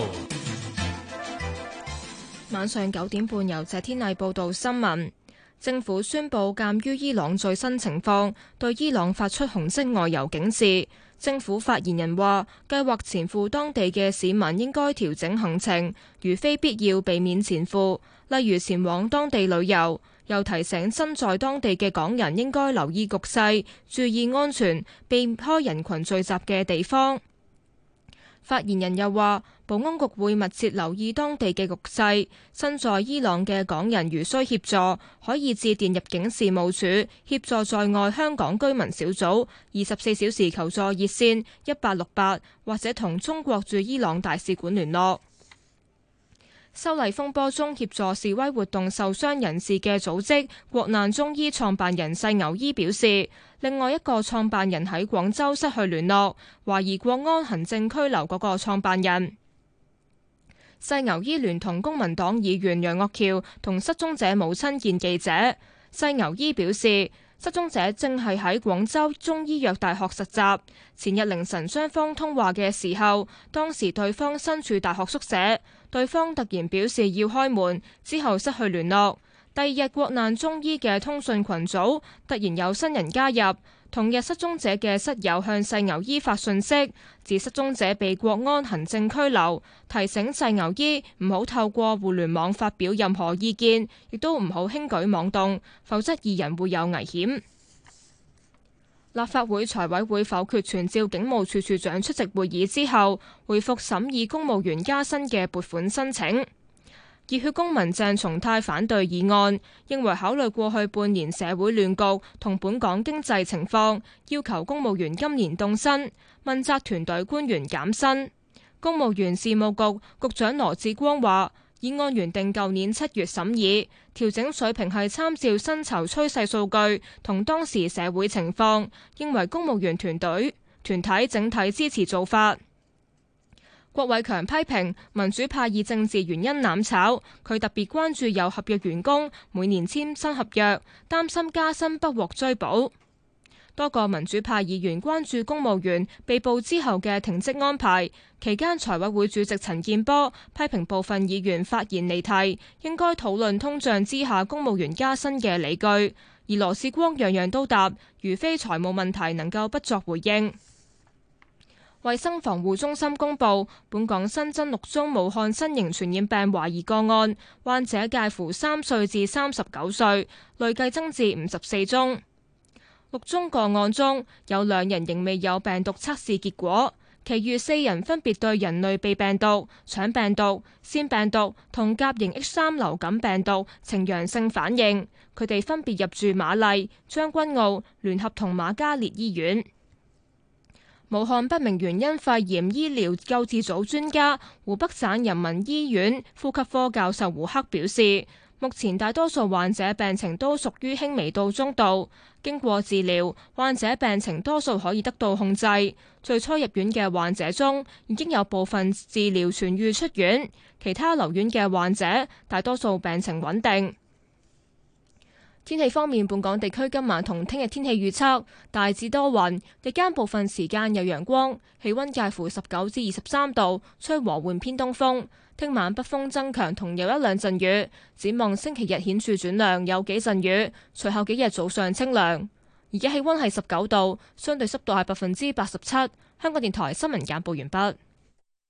晚上九點半由謝天麗報道新聞。政府宣布，鑑於伊朗最新情況，對伊朗發出紅色外遊警示。政府發言人話，計劃前赴當地嘅市民應該調整行程，如非必要避免前赴，例如前往當地旅遊。又提醒身在當地嘅港人應該留意局勢，注意安全，避開人群聚集嘅地方。發言人又話，保安局會密切留意當地嘅局勢，身在伊朗嘅港人如需協助，可以致電入境事務處協助在外香港居民小組二十四小時求助熱線一八六八，或者同中國駐伊朗大使館聯絡。修例風波中協助示威活動受傷人士嘅組織國難中醫創辦人細牛醫表示，另外一個創辦人喺廣州失去聯絡，懷疑國安行政拘留嗰個創辦人。細牛醫聯同公民黨議員楊岳橋同失蹤者母親見記者。細牛醫表示，失蹤者正係喺廣州中醫藥大學實習，前日凌晨雙方通話嘅時候，當時對方身處大學宿舍，對方突然表示要開門，之後失去聯絡。第二日國難中醫嘅通訊群組突然有新人加入，同日失蹤者嘅室友向細牛醫發訊息，指失蹤者被國安行政拘留，提醒細牛醫唔好透過互聯網發表任何意見，亦都唔好輕舉妄動，否則二人會有危險。立法會財委會否決傳召警務處處長出席會議之後，回復審議公務員加薪嘅撥款申請。熱血公民鄭松泰反對議案，認為考慮過去半年社會亂局同本港經濟情況，要求公務員今年凍薪，問責團隊官員減薪。公務員事務局局長羅致光話，議案原定舊年七月審議，調整水平係參照薪酬趨勢數據同當時社會情況，認為公務員團隊團體整體支持做法。郭偉強批評民主派以政治原因攬炒，佢特別關注有合約員工每年簽新合約，擔心加薪不獲追補。多個民主派議員關注公務員被捕之後嘅停職安排，期間財委會主席陳健波批評部分議員發言離題，應該討論通脹之下公務員加薪嘅理據，而羅致光樣樣都答，如非財務問題能夠不作回應。衛生防護中心公布，本港新增六宗武漢新型傳染病懷疑個案，患者介乎三歲至三十九歲，累計增至五十四宗。六宗個案中有兩人仍未有病毒測試結果，其餘四人分別對人類鼻病毒、腸病毒、腺病毒同甲型 H 三 流感病毒呈陽性反應，佢哋分別入住瑪麗、將軍澳、聯合同瑪嘉烈醫院。武漢不明原因肺炎醫療救治組專家、湖北省人民醫院呼吸科教授胡克表示，目前大多數患者病情都屬於輕微到中度，經過治療，患者病情多數可以得到控制。最初入院嘅患者中，已經有部分治療痊癒出院，其他留院嘅患者大多數病情穩定。天氣方面，本港地區今晚同聽日天氣預測大致多雲，日間部分時間有陽光，氣溫介乎十九至二十三度，吹和緩偏東風。聽晚北風增強，同有一兩陣雨。展望星期日顯著轉涼，有幾陣雨，隨後幾日早上清涼。而家氣溫係十九度，相對濕度係百分之八十七。香港電台新聞簡報完畢。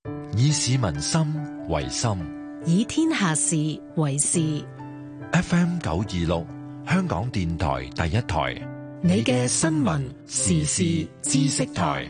以市民心為心， 以天下事為事。 F M 九二六，香港電台第一台， 你嘅新聞時事知識台。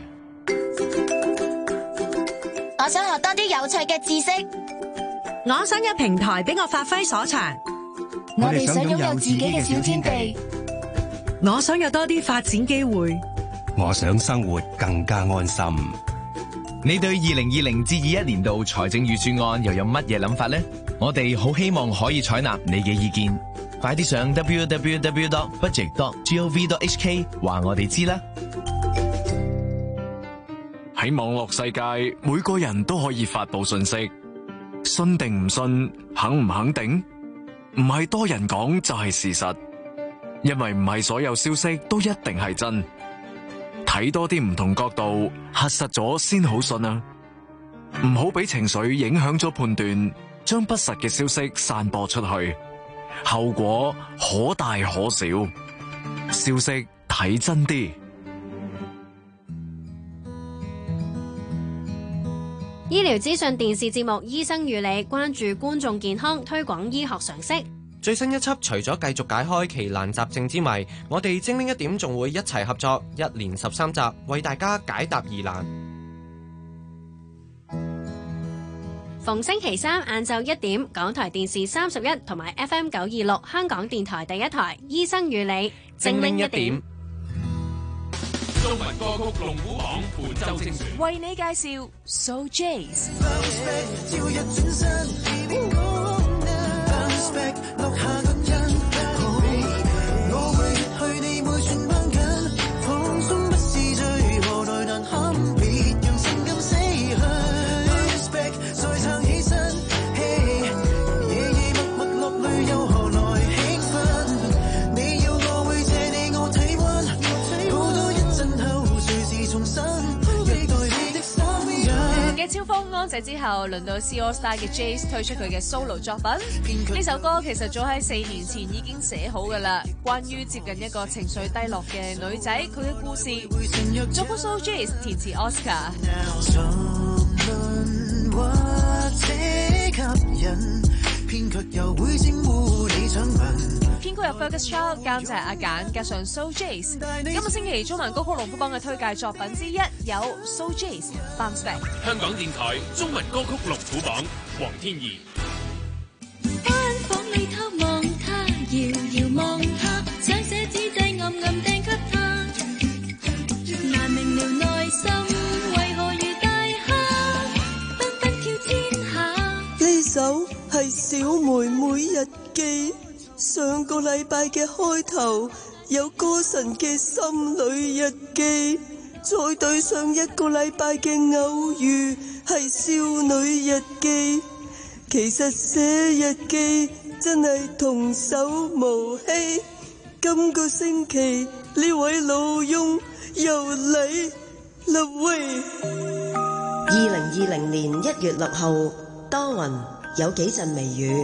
我想學多啲有趣嘅知識， 我想有平台俾我發揮所長。 我哋想擁有自己嘅小天地， 我想有多啲發展機會， 我想生活更加安心。 你對二零二零至二一年度財政預算案又有乜嘢諗法呢？我哋好希望可以採納你嘅意見，快啲上 w w w dot budget dot gov dot h k 話我哋知啦。 喺網絡世界，每個人都可以發佈信息，信定唔信，肯唔肯定，唔係多人講就係事實，因為唔係所有消息都一定係真。睇多啲唔同角度，核實咗先好信啊！唔好俾情緒影響咗判斷，將不實嘅消息散播出去，後果可大可小。消息睇真啲。 醫療資訊電視節目《醫生與你》，關注觀眾健康，推廣醫學常識。 最新一輯除咗繼續解開奇難雜症之謎，我哋精靈一點仲會一齊合作，一連十三集為大家解答疑難。 逢星期三晏晝一點，港台電視三十一同埋 F M 九二六香港電台第一台《醫生與你》，精靈一點。 中文歌曲龍虎榜本周精選， 為你介紹 So Jazz。 落下個印，我會去你每寸攀緊，放鬆不是罪，何來難堪？別讓情感死去。Respect 再撐起身，嘿，夜夜默默落淚又何來興奮？你要我會借你我體溫，好多一陣後隨時重新對待你的心。 嘅超風安仔之後，輪到 C AllStar 嘅 Jace 推出佢嘅 solo 作品。呢首歌其實早喺四年前已經寫好㗎啦，關於接近一個情緒低落嘅女仔，佢嘅故事。作曲 So Jace， 填詞 Oscar。編曲由 Fergus Child， 監製阿簡，加上 So Jace。今個星期中文歌曲龍虎榜嘅推介作品之一有 So Jace Bounce Back。 香港電台中文歌曲龍虎榜，黃天怡。 間房裏偷望他，遙遙望他，想寫紙仔暗暗掟給他，難明了內心為何如大蝦，奔奔跳天下。 呢首係小妹妹日記，上個禮拜嘅開頭有歌神嘅心裏日記，再對上一個禮拜嘅偶遇係少女日記。其實寫日記真係童叟無欺。今個星期呢位老翁又嚟啦喂！ 二零二零年一月六號，多雲，有幾陣微雨。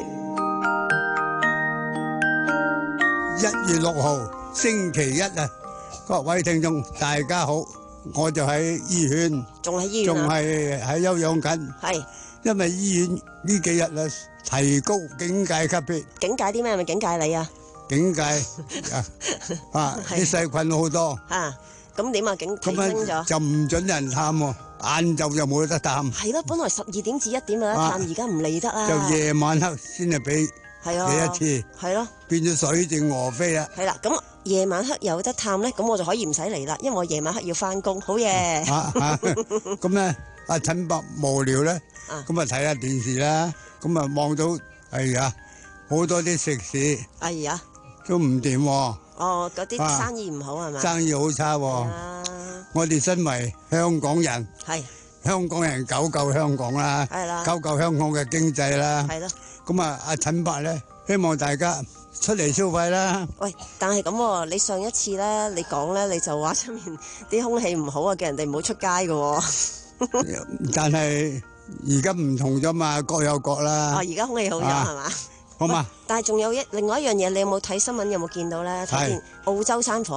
一月六號星期一啊，各位聽眾大家好，我就喺醫院， 仲喺醫院啊， 仲係喺休養緊。 係。 因為醫院呢幾日啊，提高警戒級別。 警戒啲咩？係咪警戒你啊？ 警戒啊！啊，啲細菌好多。 啊，咁點啊？警提升咗。就唔准人探喎，晏晝就冇得探。 係咯，本來十二點至一點有得探，而家唔嚟得啦。 就夜晚黑先係俾係啊， 俾一次。 係咯。變咗水靜鵝飛啦。 係啦，咁夜晚黑有得探咧，咁我就可以唔使嚟啦，因為我夜晚黑要翻工。好嘢。 咁咧，阿陳伯無聊咧。咁啊睇下電視啦，咁啊望到哎呀好多啲食肆， 哎呀都唔掂喎。 哦，嗰啲生意唔好係咪？ 生意好差喎。我哋身為香港人， 係香港人救救香港啦， 係啦， 救救香港嘅經濟啦。 係咯。咁啊，阿陳伯咧，希望大家出嚟消費啦。 喂，但係咁，你上一次咧，你講咧，你就話出面啲空氣唔好啊，叫人哋唔好出街㗎。 但係。而家唔同咗嘛，各有各啦。 哦，而家空氣好咗係嘛？ 好嘛。 但係仲有一另外一樣嘢，你有冇睇新聞？有冇見到咧？睇見澳洲山火。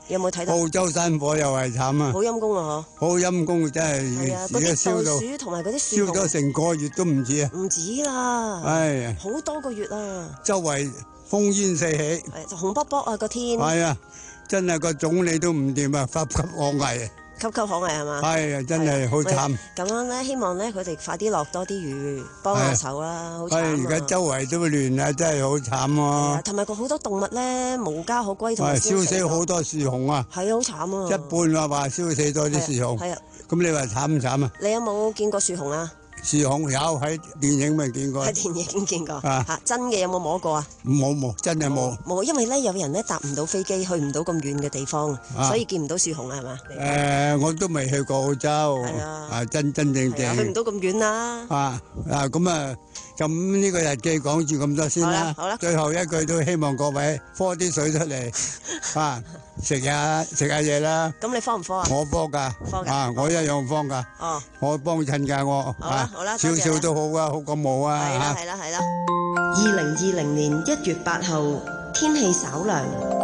有冇睇到？ 澳洲山火又係慘啊！ 好陰功啊！ 嗬！好陰功真係，而家燒到樹同埋嗰啲樹燒咗成個月都唔止啊！ 唔止啦， 係好多個月啊！ 周圍烽煙四起， 就紅卜卜啊個天！ 係啊，真係個總理都唔掂啊，岌岌可危啊！ 岌岌可危係嘛？ 係啊，真係好慘。 咁樣咧，希望咧佢哋快啲落多啲雨，幫下手啦，好慘啊！ 係而家周圍都亂啊，真係好慘喎。 同埋個好多動物咧無家可歸，同埋燒死好多樹熊啊！ 係啊，好慘啊！ 一半話話燒死咗啲樹熊。係啊，咁你話慘唔慘啊？ 你有冇見過樹熊啊？ 樹熊有喺電影咪見過？ 喺電影見過嚇，真嘅有冇摸過啊？ 冇冇，真係冇。 冇，因為咧有人咧搭唔到飛機，去唔到咁遠嘅地方，所以見唔到樹熊啊，係嘛？ 誒，我都未去過澳洲，啊，真真正正去唔到咁遠啦。 啊啊，咁啊，咁呢個日記講住咁多先啦。好啦，最後一句都希望各位科啲水出嚟，啊，食下食下嘢啦。 咁你科唔科啊？ 我科㗎，啊，我一樣科㗎。哦，我幫襯㗎我。啊。好啦，少少都好啊，好過冇啊！ 係啦，係啦，係啦。 二零二零年一月八號，天氣稍涼。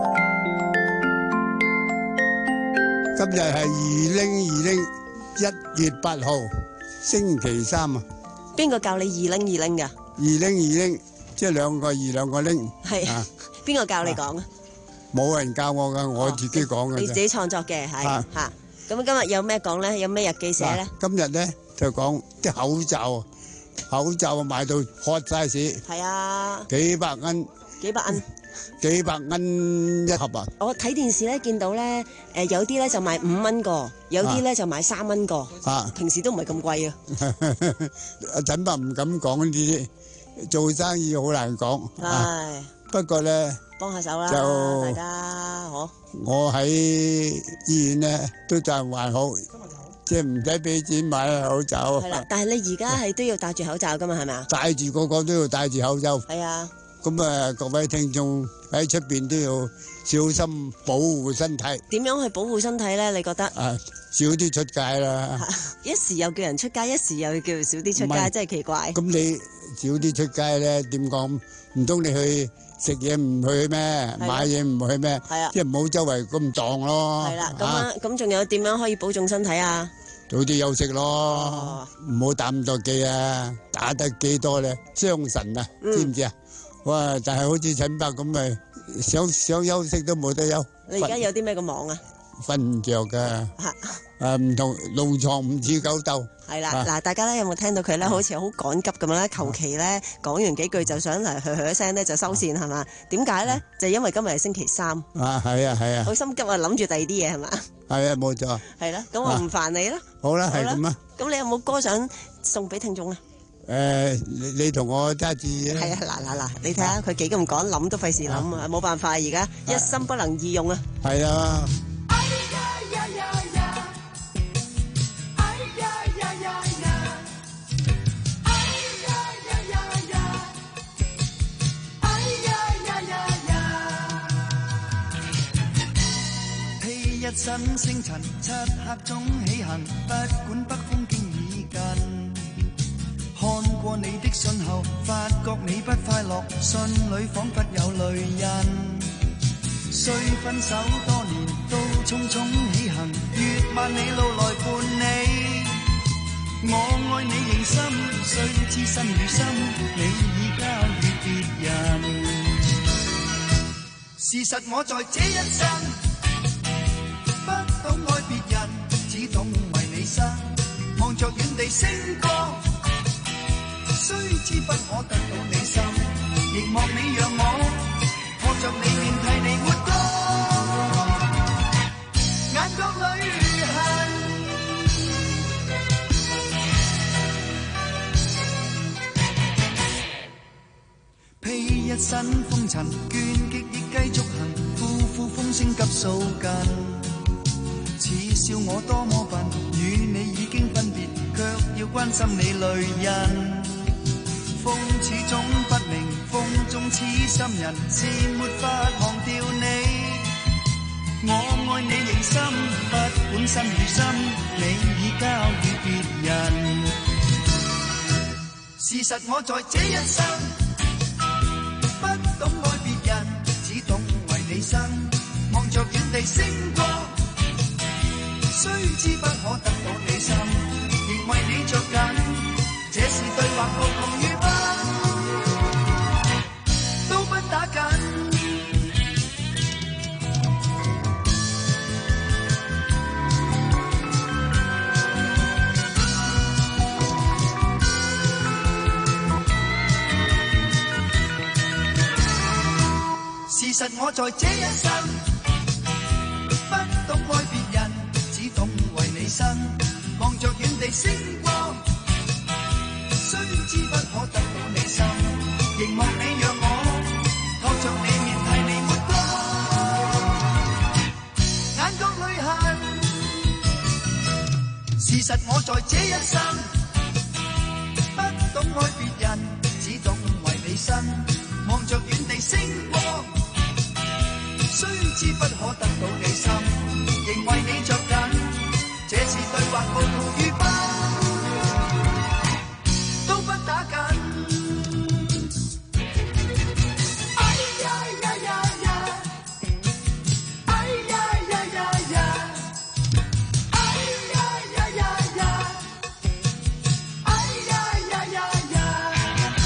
今日係二零二零一月八號，星期三啊！ 邊個教你二零二零㗎？ 二零二零，即係兩個二兩個零。係啊， 邊個教你講啊？ 冇人教我㗎，我自己講嘅。 你自己創作嘅係嚇。咁今日有咩講咧？有咩日記寫咧？ 今日咧。就講啲口罩，口罩賣到開晒市， 係啊， 幾百蚊， 幾百蚊， 幾百蚊一盒啊！ 我睇電視咧見到咧，誒有啲咧就賣五蚊個，有啲咧就賣三蚊個，啊，平時都唔係咁貴啊。 阿陳伯唔敢講呢啲，做生意好難講。係，不過咧， 幫下手啦， 就大家好。 我喺醫院咧都仲還好。即係唔使俾錢買口罩。 係啦，但係你而家係都要戴住口罩噶嘛，係咪啊？ 戴住個個都要戴住口罩。 係啊。 咁啊，各位聽眾喺出邊都要小心保護身體。 點樣去保護身體咧？你覺得？ 啊，少啲出街啦。 一時又叫人出街，一時又叫少啲出街，真係奇怪。 咁你少啲出街咧，點講？唔通你去食嘢唔去咩？買嘢唔去咩？係啊。即係唔好周圍咁蕩咯。 係啦，咁啊，咁仲有點樣可以保重身體啊？ 早啲休息咯，唔好打咁多機啊！打得幾多咧，傷神啊，知唔知啊？哇！但係好似陳伯咁咪想想休息都冇得休。 你而家有啲咩咁忙啊？ 瞓唔着噶，誒唔同龍床唔似狗竇。 係啦，嗱，大家咧有冇聽到佢咧？好似好趕急咁樣咧，求其咧講完幾句就想嚟噓噓一聲咧就收線係嘛？點解咧？就因為今日係星期三。 啊，係啊，係啊。 好心急啊，諗住第二啲嘢係嘛？ 係啊，冇錯。 係啦，咁我唔煩你啦。 好啦，係咁啊。 咁你有冇歌想送俾聽眾啊？ 誒，你你同我揸住。 係啊，嗱嗱嗱，你睇下佢幾咁趕，諗都費事諗啊！冇辦法，而家一心不能二用啊。 係啊。 一身星塵，漆黑中起行，不管北風經已近。看過你的信後，發覺你不快樂，信裏彷彿有淚印。雖分手多年，都匆匆起行，越萬里路來伴你。我愛你認心，雖知心與心，你已交予別人。事實我在這一生。不懂愛別人，只懂為你生。望着遠地星光，雖知不可得到你心，亦望你讓我看着你面替你活過，眼角裏痕。披一身風塵，倦極亦繼續行，呼呼風聲急掃近。恥笑我多麼笨，與你已經分別，卻要關心你淚印。風始終不明，風中痴心人，是沒法忘掉你。我愛你認心，不管身與心，你已交予別人。事實我在這一生，不懂愛別人，只懂為你生。望着遠地星光，雖知不可得到你心，仍為你着緊，這是對或無窮與不，都不打緊。事實我在這一生，不懂愛別人，只懂為你生。望着遠地星光，雖知不可得到你心，凝望你讓我拖着你面替你抹光，眼角淚痕。事實我在這一生，不懂愛別人，只懂為你生。望着遠地星光，雖知不可得到你心，仍為你着緊，這是對或無同與不，都不打緊。哎呀呀呀呀，哎呀呀呀呀，哎呀呀呀呀，哎呀呀呀呀。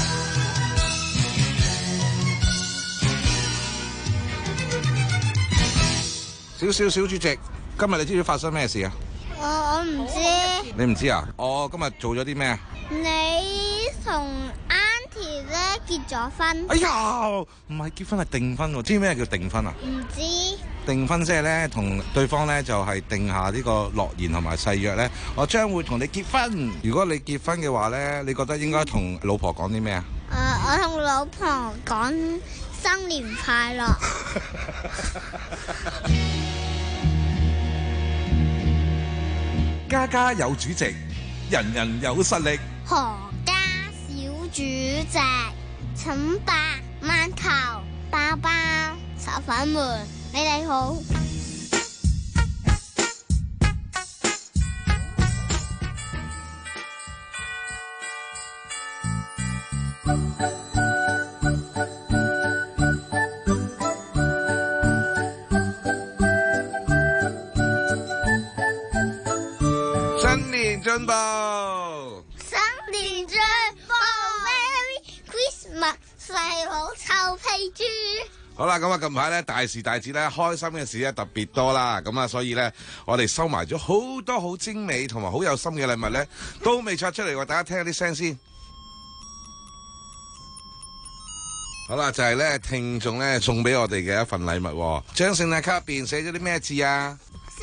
小小小主席，今日你知唔知發生咩事啊？ 我我唔知。 你唔知啊？我今日做咗啲咩啊？ 你同 Auntie 咧結咗婚。 哎呀，唔係結婚係訂婚喎，知唔知咩叫訂婚啊？ 唔知。 訂婚即係咧同對方咧就係定下呢個諾言同埋誓約咧，我將會同你結婚。如果你結婚嘅話咧，你覺得應該同老婆講啲咩啊？ 誒、呃，我同老婆講新年快樂。 家家有主席，人人有實力。 何家小主席，請把饅頭、包包、炒粉們，你哋好。 新年進步， 新年進步 ，Merry Christmas，細佬臭屁豬。 好啦，咁啊，近排咧大時大節咧，開心嘅事咧特別多啦，咁啊，所以咧我哋收埋咗好多好精美同埋好有心嘅禮物咧，都未拆出嚟，話大家聽下啲聲先。好啦，就係咧聽眾咧送俾我哋嘅一份禮物，張聖誕卡入邊寫咗啲咩字啊？ 寫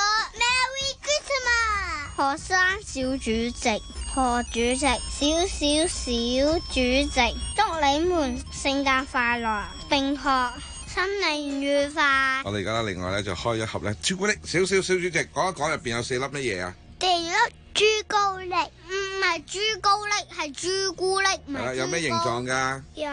咗 Merry Christmas，何生小主席，何主席，小小小主席，祝你們聖誕快樂，並賀新年愉快。 我哋而家另外咧就開一盒咧朱古力，小小小主席講一講入邊有四粒乜嘢啊？ 地粒朱古力，唔係朱古力，係朱古力。係啦， 有咩形狀噶？ 有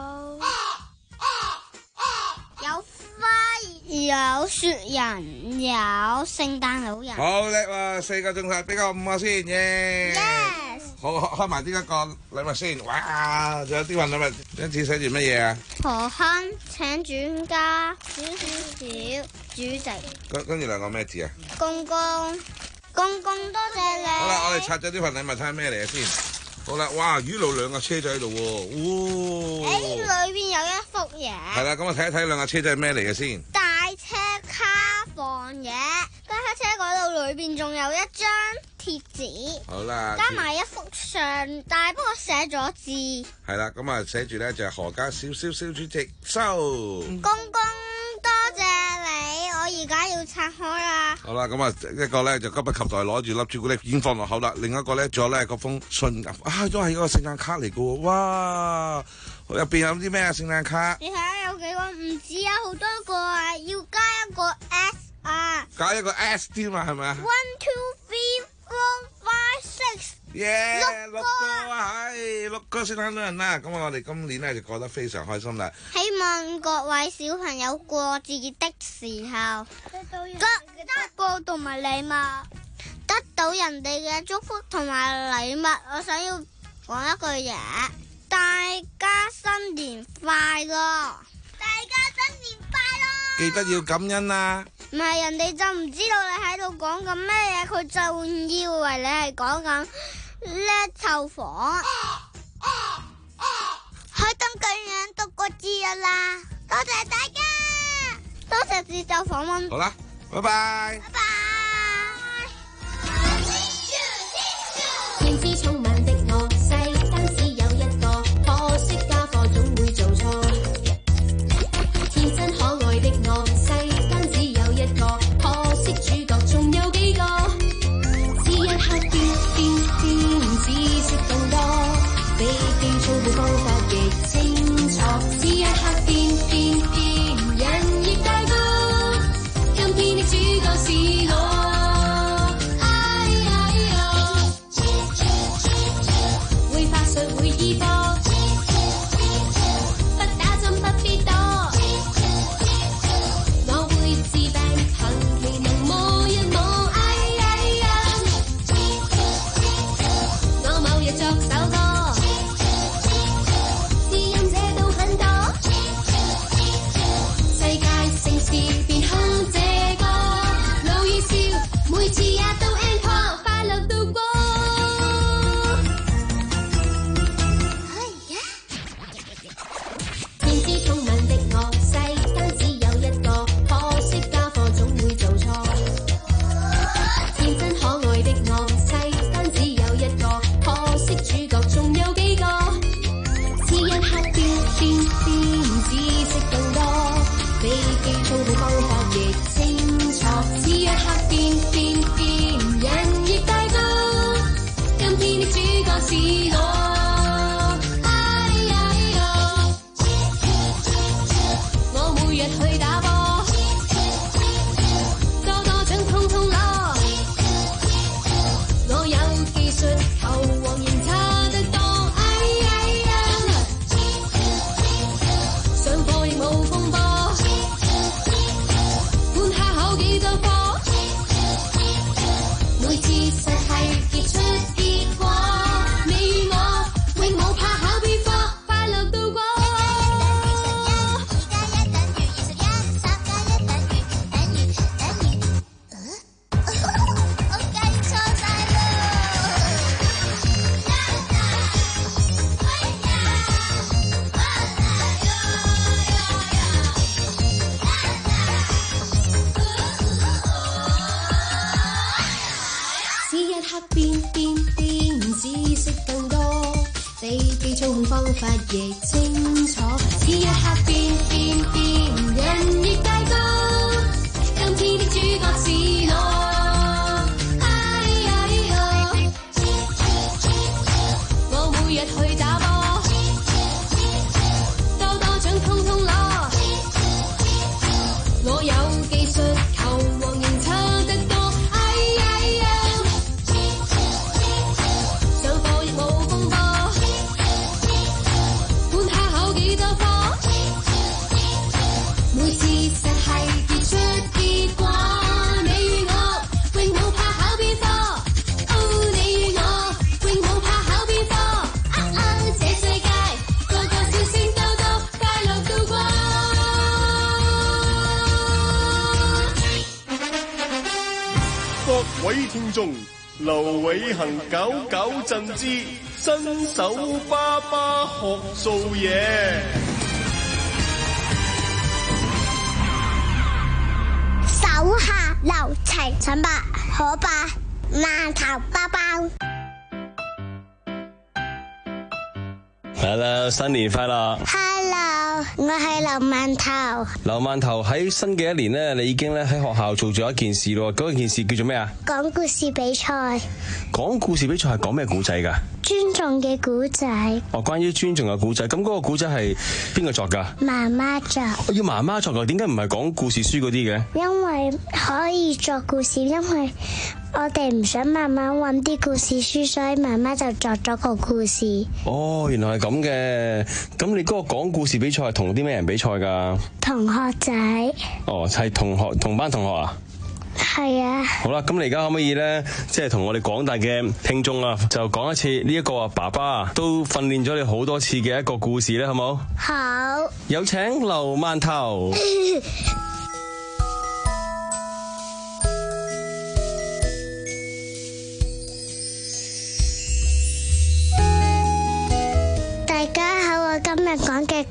有花，有雪人，有聖誕老人。 好叻喎，四個中晒，俾個五個先，耶、yeah! Yes！ 好，開埋呢一個禮物先。哇，仲有啲份禮物，一次寫住乜嘢啊？ 何坑請轉家，小小小主席。 跟跟住兩個咩字啊？ 公公。公公多謝你。 好啦，我哋拆咗呢份禮物睇下咩嚟先。好啦，哇，魚路兩架車仔喺度喎，哇！ 誒，裏邊有一幅嘢。係啦，咁我睇一睇兩架車仔係咩嚟嘅先。 大車卡房嘢，大車嗰度裏邊仲有一張貼紙。 好啦。 加埋一幅相，但係不過寫咗字。係啦，咁啊寫住咧就係何家小小小主席收。 公公多謝你，我而家要拆開啦。 好啦，咁啊一個咧就急不及待攞住粒朱古力已經放落口啦，另一個咧仲有咧嗰封信啊，都係嗰個聖誕卡嚟噶，哇！入邊有啲咩啊？聖誕卡？ 你睇下有幾個？唔止啊，好多個啊，要加一個 S 啊。 加一個 S 添啊，係咪啊 ？One two three four five six。 耶！ 六個啊，係六個聖誕老人啦。咁我哋今年咧就過得非常開心啦。 希望各位小朋友過節的時候，得得過同埋禮物，得到人哋嘅祝福同埋禮物。我想要講一句嘢，大家新年快樂！大家新年快樂！ 記得要感恩啊。 唔係人哋就唔知道你喺度講緊咩嘢，佢就以為你係講緊叻臭房。開燈咁樣讀個字啊啦！多謝大家，多謝接受訪問。 好啦，拜拜。 拜拜。 天資聰明的我，世間只有一個，可惜家課總會做錯。天真可愛的我，世間只有一個，可惜主角仲有幾個。只一刻變變變，知識更多，比記操練方法亦清楚。只一刻變變變，人亦大個，今天的主角是我。會醫多，不打針不必躲。我會治病，憑其能摸一摸。哎哎呀，我某日作首歌，知音者都很多。世界盛事便哼這歌，老與少每次也都 encore， 快樂度過。方法亦清楚，此一刻變變變，人亦大個，今天的主角是我。哎哎喲，我每日去打波，多多獎通通攞，我有技術，球王認差得多。哎哎呀，上課亦冇風波。每次實係結出結果，你與我永冇怕考邊科。哦，你與我永冇怕考邊科。啊啊，這世界個個笑聲多多，快樂度過。 各位聽眾，劉偉恒搞搞震之新手爸爸學做嘢。 手下留情，陳伯可伯饅頭包包。 Hello， 新年快樂 Hello， 我係劉饅頭。 劉饅頭喺新嘅一年呢，你已經咧喺學校做咗一件事咯。嗰件事叫做咩啊？ 講故事比賽。 講故事比賽係講咩古仔噶？ 尊重嘅古仔。 哦，關於尊重嘅古仔，咁嗰個古仔係邊個作噶？ 媽媽作。 我要媽媽作噶，點解唔係講故事書嗰啲嘅？ 因為可以作故事，因為我哋唔想慢慢揾啲故事書，所以媽媽就作咗個故事。 哦，原來係咁嘅。咁你嗰個講故事比賽係同啲咩人比賽噶？ 同學仔。 哦，係同學同班同學啊？ 係啊。 好啦，咁你而家可唔可以咧，即係同我哋廣大嘅聽眾啊，就講一次呢一個啊，爸爸都訓練咗你好多次嘅一個故事咧，好冇？ 好。 有請劉饅頭。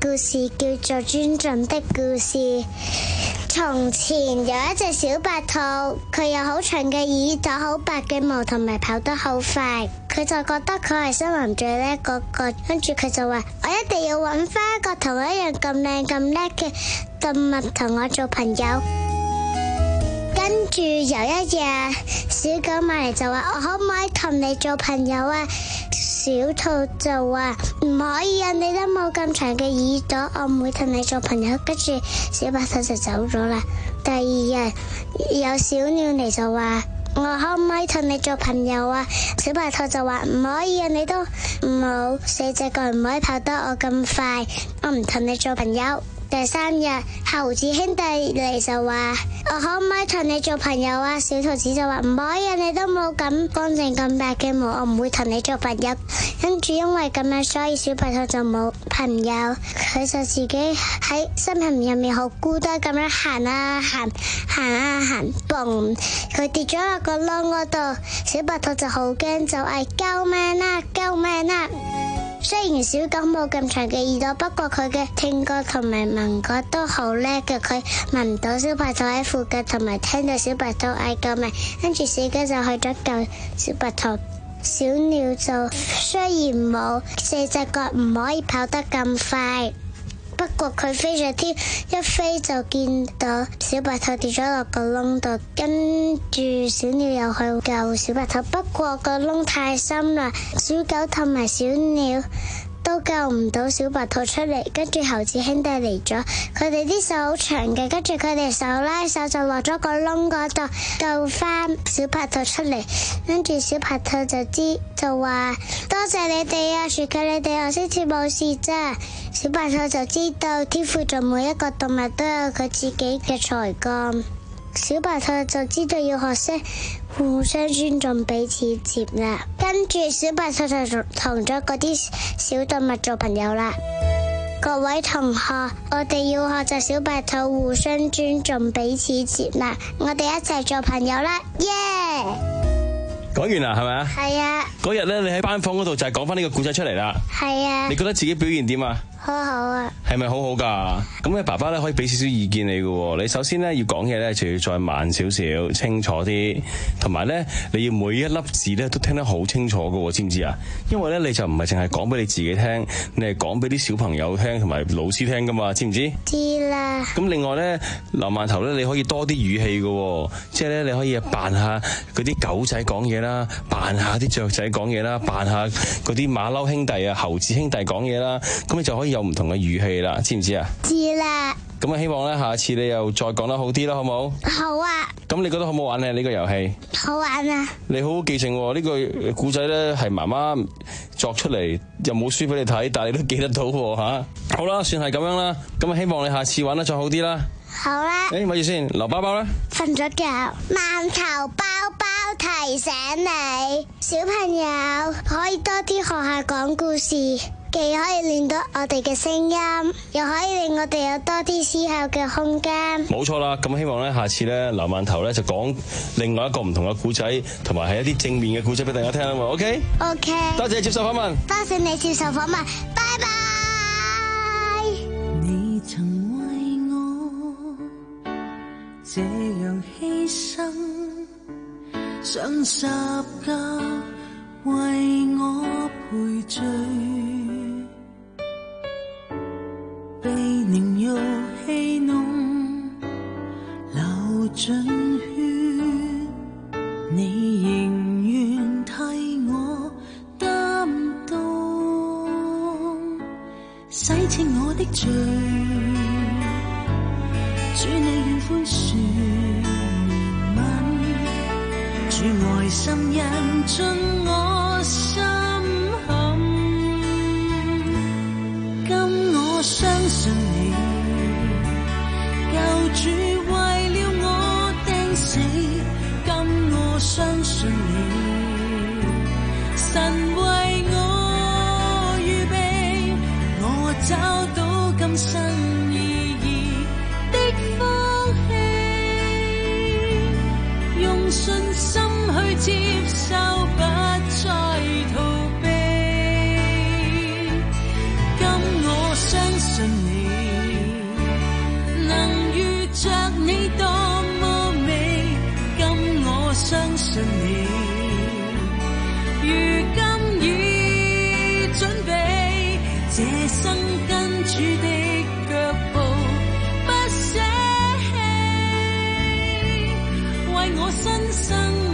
故事，叫做尊重的故事。從前有一隻小白兔，佢有好長嘅耳朵、好白嘅毛，同埋跑得好快。佢就覺得佢係森林最叻嗰個，跟住佢就話：我一定要揾翻一個同我一樣咁靚咁叻嘅動物同我做朋友。跟住有一日，小狗埋嚟就話：我可唔可以同你做朋友啊？小兔就話：唔可以啊，你都冇咁長嘅耳朵，我唔會同你做朋友。跟住小白兔就走咗啦。第二日有小鳥嚟就話：我可唔可以同你做朋友啊？小白兔就話：唔可以啊，你都冇四隻腳，唔可以跑得我咁快，我唔同你做朋友。第三日，猴子兄弟嚟就話：我可唔可以同你做朋友啊？小兔子就話：唔可以啊，你都冇咁乾淨咁白嘅毛，我唔會同你做朋友。跟住因為咁樣，所以小白兔就冇朋友，佢就自己喺森林入面好孤單咁樣行啊行，行啊行，嘣！佢跌咗落個窿嗰度，小白兔就好驚，就嗌：救命啊！救命啊！雖然小狗冇咁長嘅耳朵，不過佢嘅聽覺同埋聞覺都好叻嘅。佢聞到小白兔喺附近，同埋聽到小白兔嗌救命，跟住小狗就去咗救小白兔。小鳥就雖然冇四隻腳，唔可以跑得咁快，不過佢飛上天，一飛就見到小白兔跌咗落個窿度，跟住小鳥又去救小白兔，不過個窿太深啦，小狗同埋小鳥都救唔到小白兔出嚟。跟住猴子兄弟嚟咗，佢哋啲手好長嘅，跟住佢哋手拉手就落咗個窿嗰度救翻小白兔出嚟。跟住小白兔就知就話：多謝你哋啊，全靠你哋我先至冇事啫。小白兔就知道天賦做每一個動物都有佢自己嘅才幹，小白兔就知道要學識互相尊重、彼此接納。跟住小白兔就同咗嗰啲小動物做朋友啦。各位同學，我哋要學習小白兔互相尊重、彼此接納，我哋一齊做朋友啦！耶、yeah!！ 講完啦，係咪啊？ 係啊。嗰日咧，你喺班房嗰度就係講翻呢個故仔出嚟啦。 係啊。 你覺得自己表現點啊？ 好好啊。 係咪好好噶？咁咧，爸爸咧可以俾少少意見你噶。你首先咧要講嘢咧就要再慢少少，清楚啲，同埋咧你要每一粒字咧都聽得好清楚噶，知唔知啊？因為咧你就唔係淨係講俾你自己聽，你係講俾啲小朋友聽同埋老師聽噶嘛，知唔知？ 知啦。咁另外咧，留饅頭咧你可以多啲語氣噶，即係咧你可以扮下嗰啲狗仔講嘢啦，扮下啲雀仔講嘢啦，扮下嗰啲馬騮兄弟啊、猴子兄弟講嘢啦，咁你就可以有唔同嘅語氣啦，知唔知啊？ 知啦。 咁啊，希望咧下次你又再講得好啲啦，好唔好？ 好啊。 咁你覺得好唔好玩咧？呢個遊戲好玩啊！ 你好好記性喎，呢個故仔咧係媽媽作出嚟，又冇書俾你睇，但係你都記得到喎吓。好啦，算係咁樣啦。咁啊，希望你下次玩得再好啲啦。 好啦。 誒，咪住先，劉包包咧？ 瞓咗覺。饅頭包包提醒你，小朋友可以多啲學下講故事，既可以練到我哋嘅聲音，又可以令我哋有多啲思考嘅空間。 冇錯啦，咁希望咧下次咧劉饅頭咧就講另外一個唔同嘅故仔，同埋係一啲正面嘅故仔俾大家聽啊嘛。OK？OK。 Okay? Okay. 多謝你接受訪問。 多謝你接受訪問。拜拜。 你曾為我這樣犧牲，上十架為我賠罪，被凝肉戲弄流盡血，你仍願替我擔當，洗清我的罪，主你願寬恕憐憫，主愛心印進我心坎，今我相信你，救主為了我釘死，今我相信你，神為我預備，我找到今生意義的福氣，用信心去接受，不再逃避，今我相信信你，如今已準備這生跟主的腳步，不捨棄，為我新生。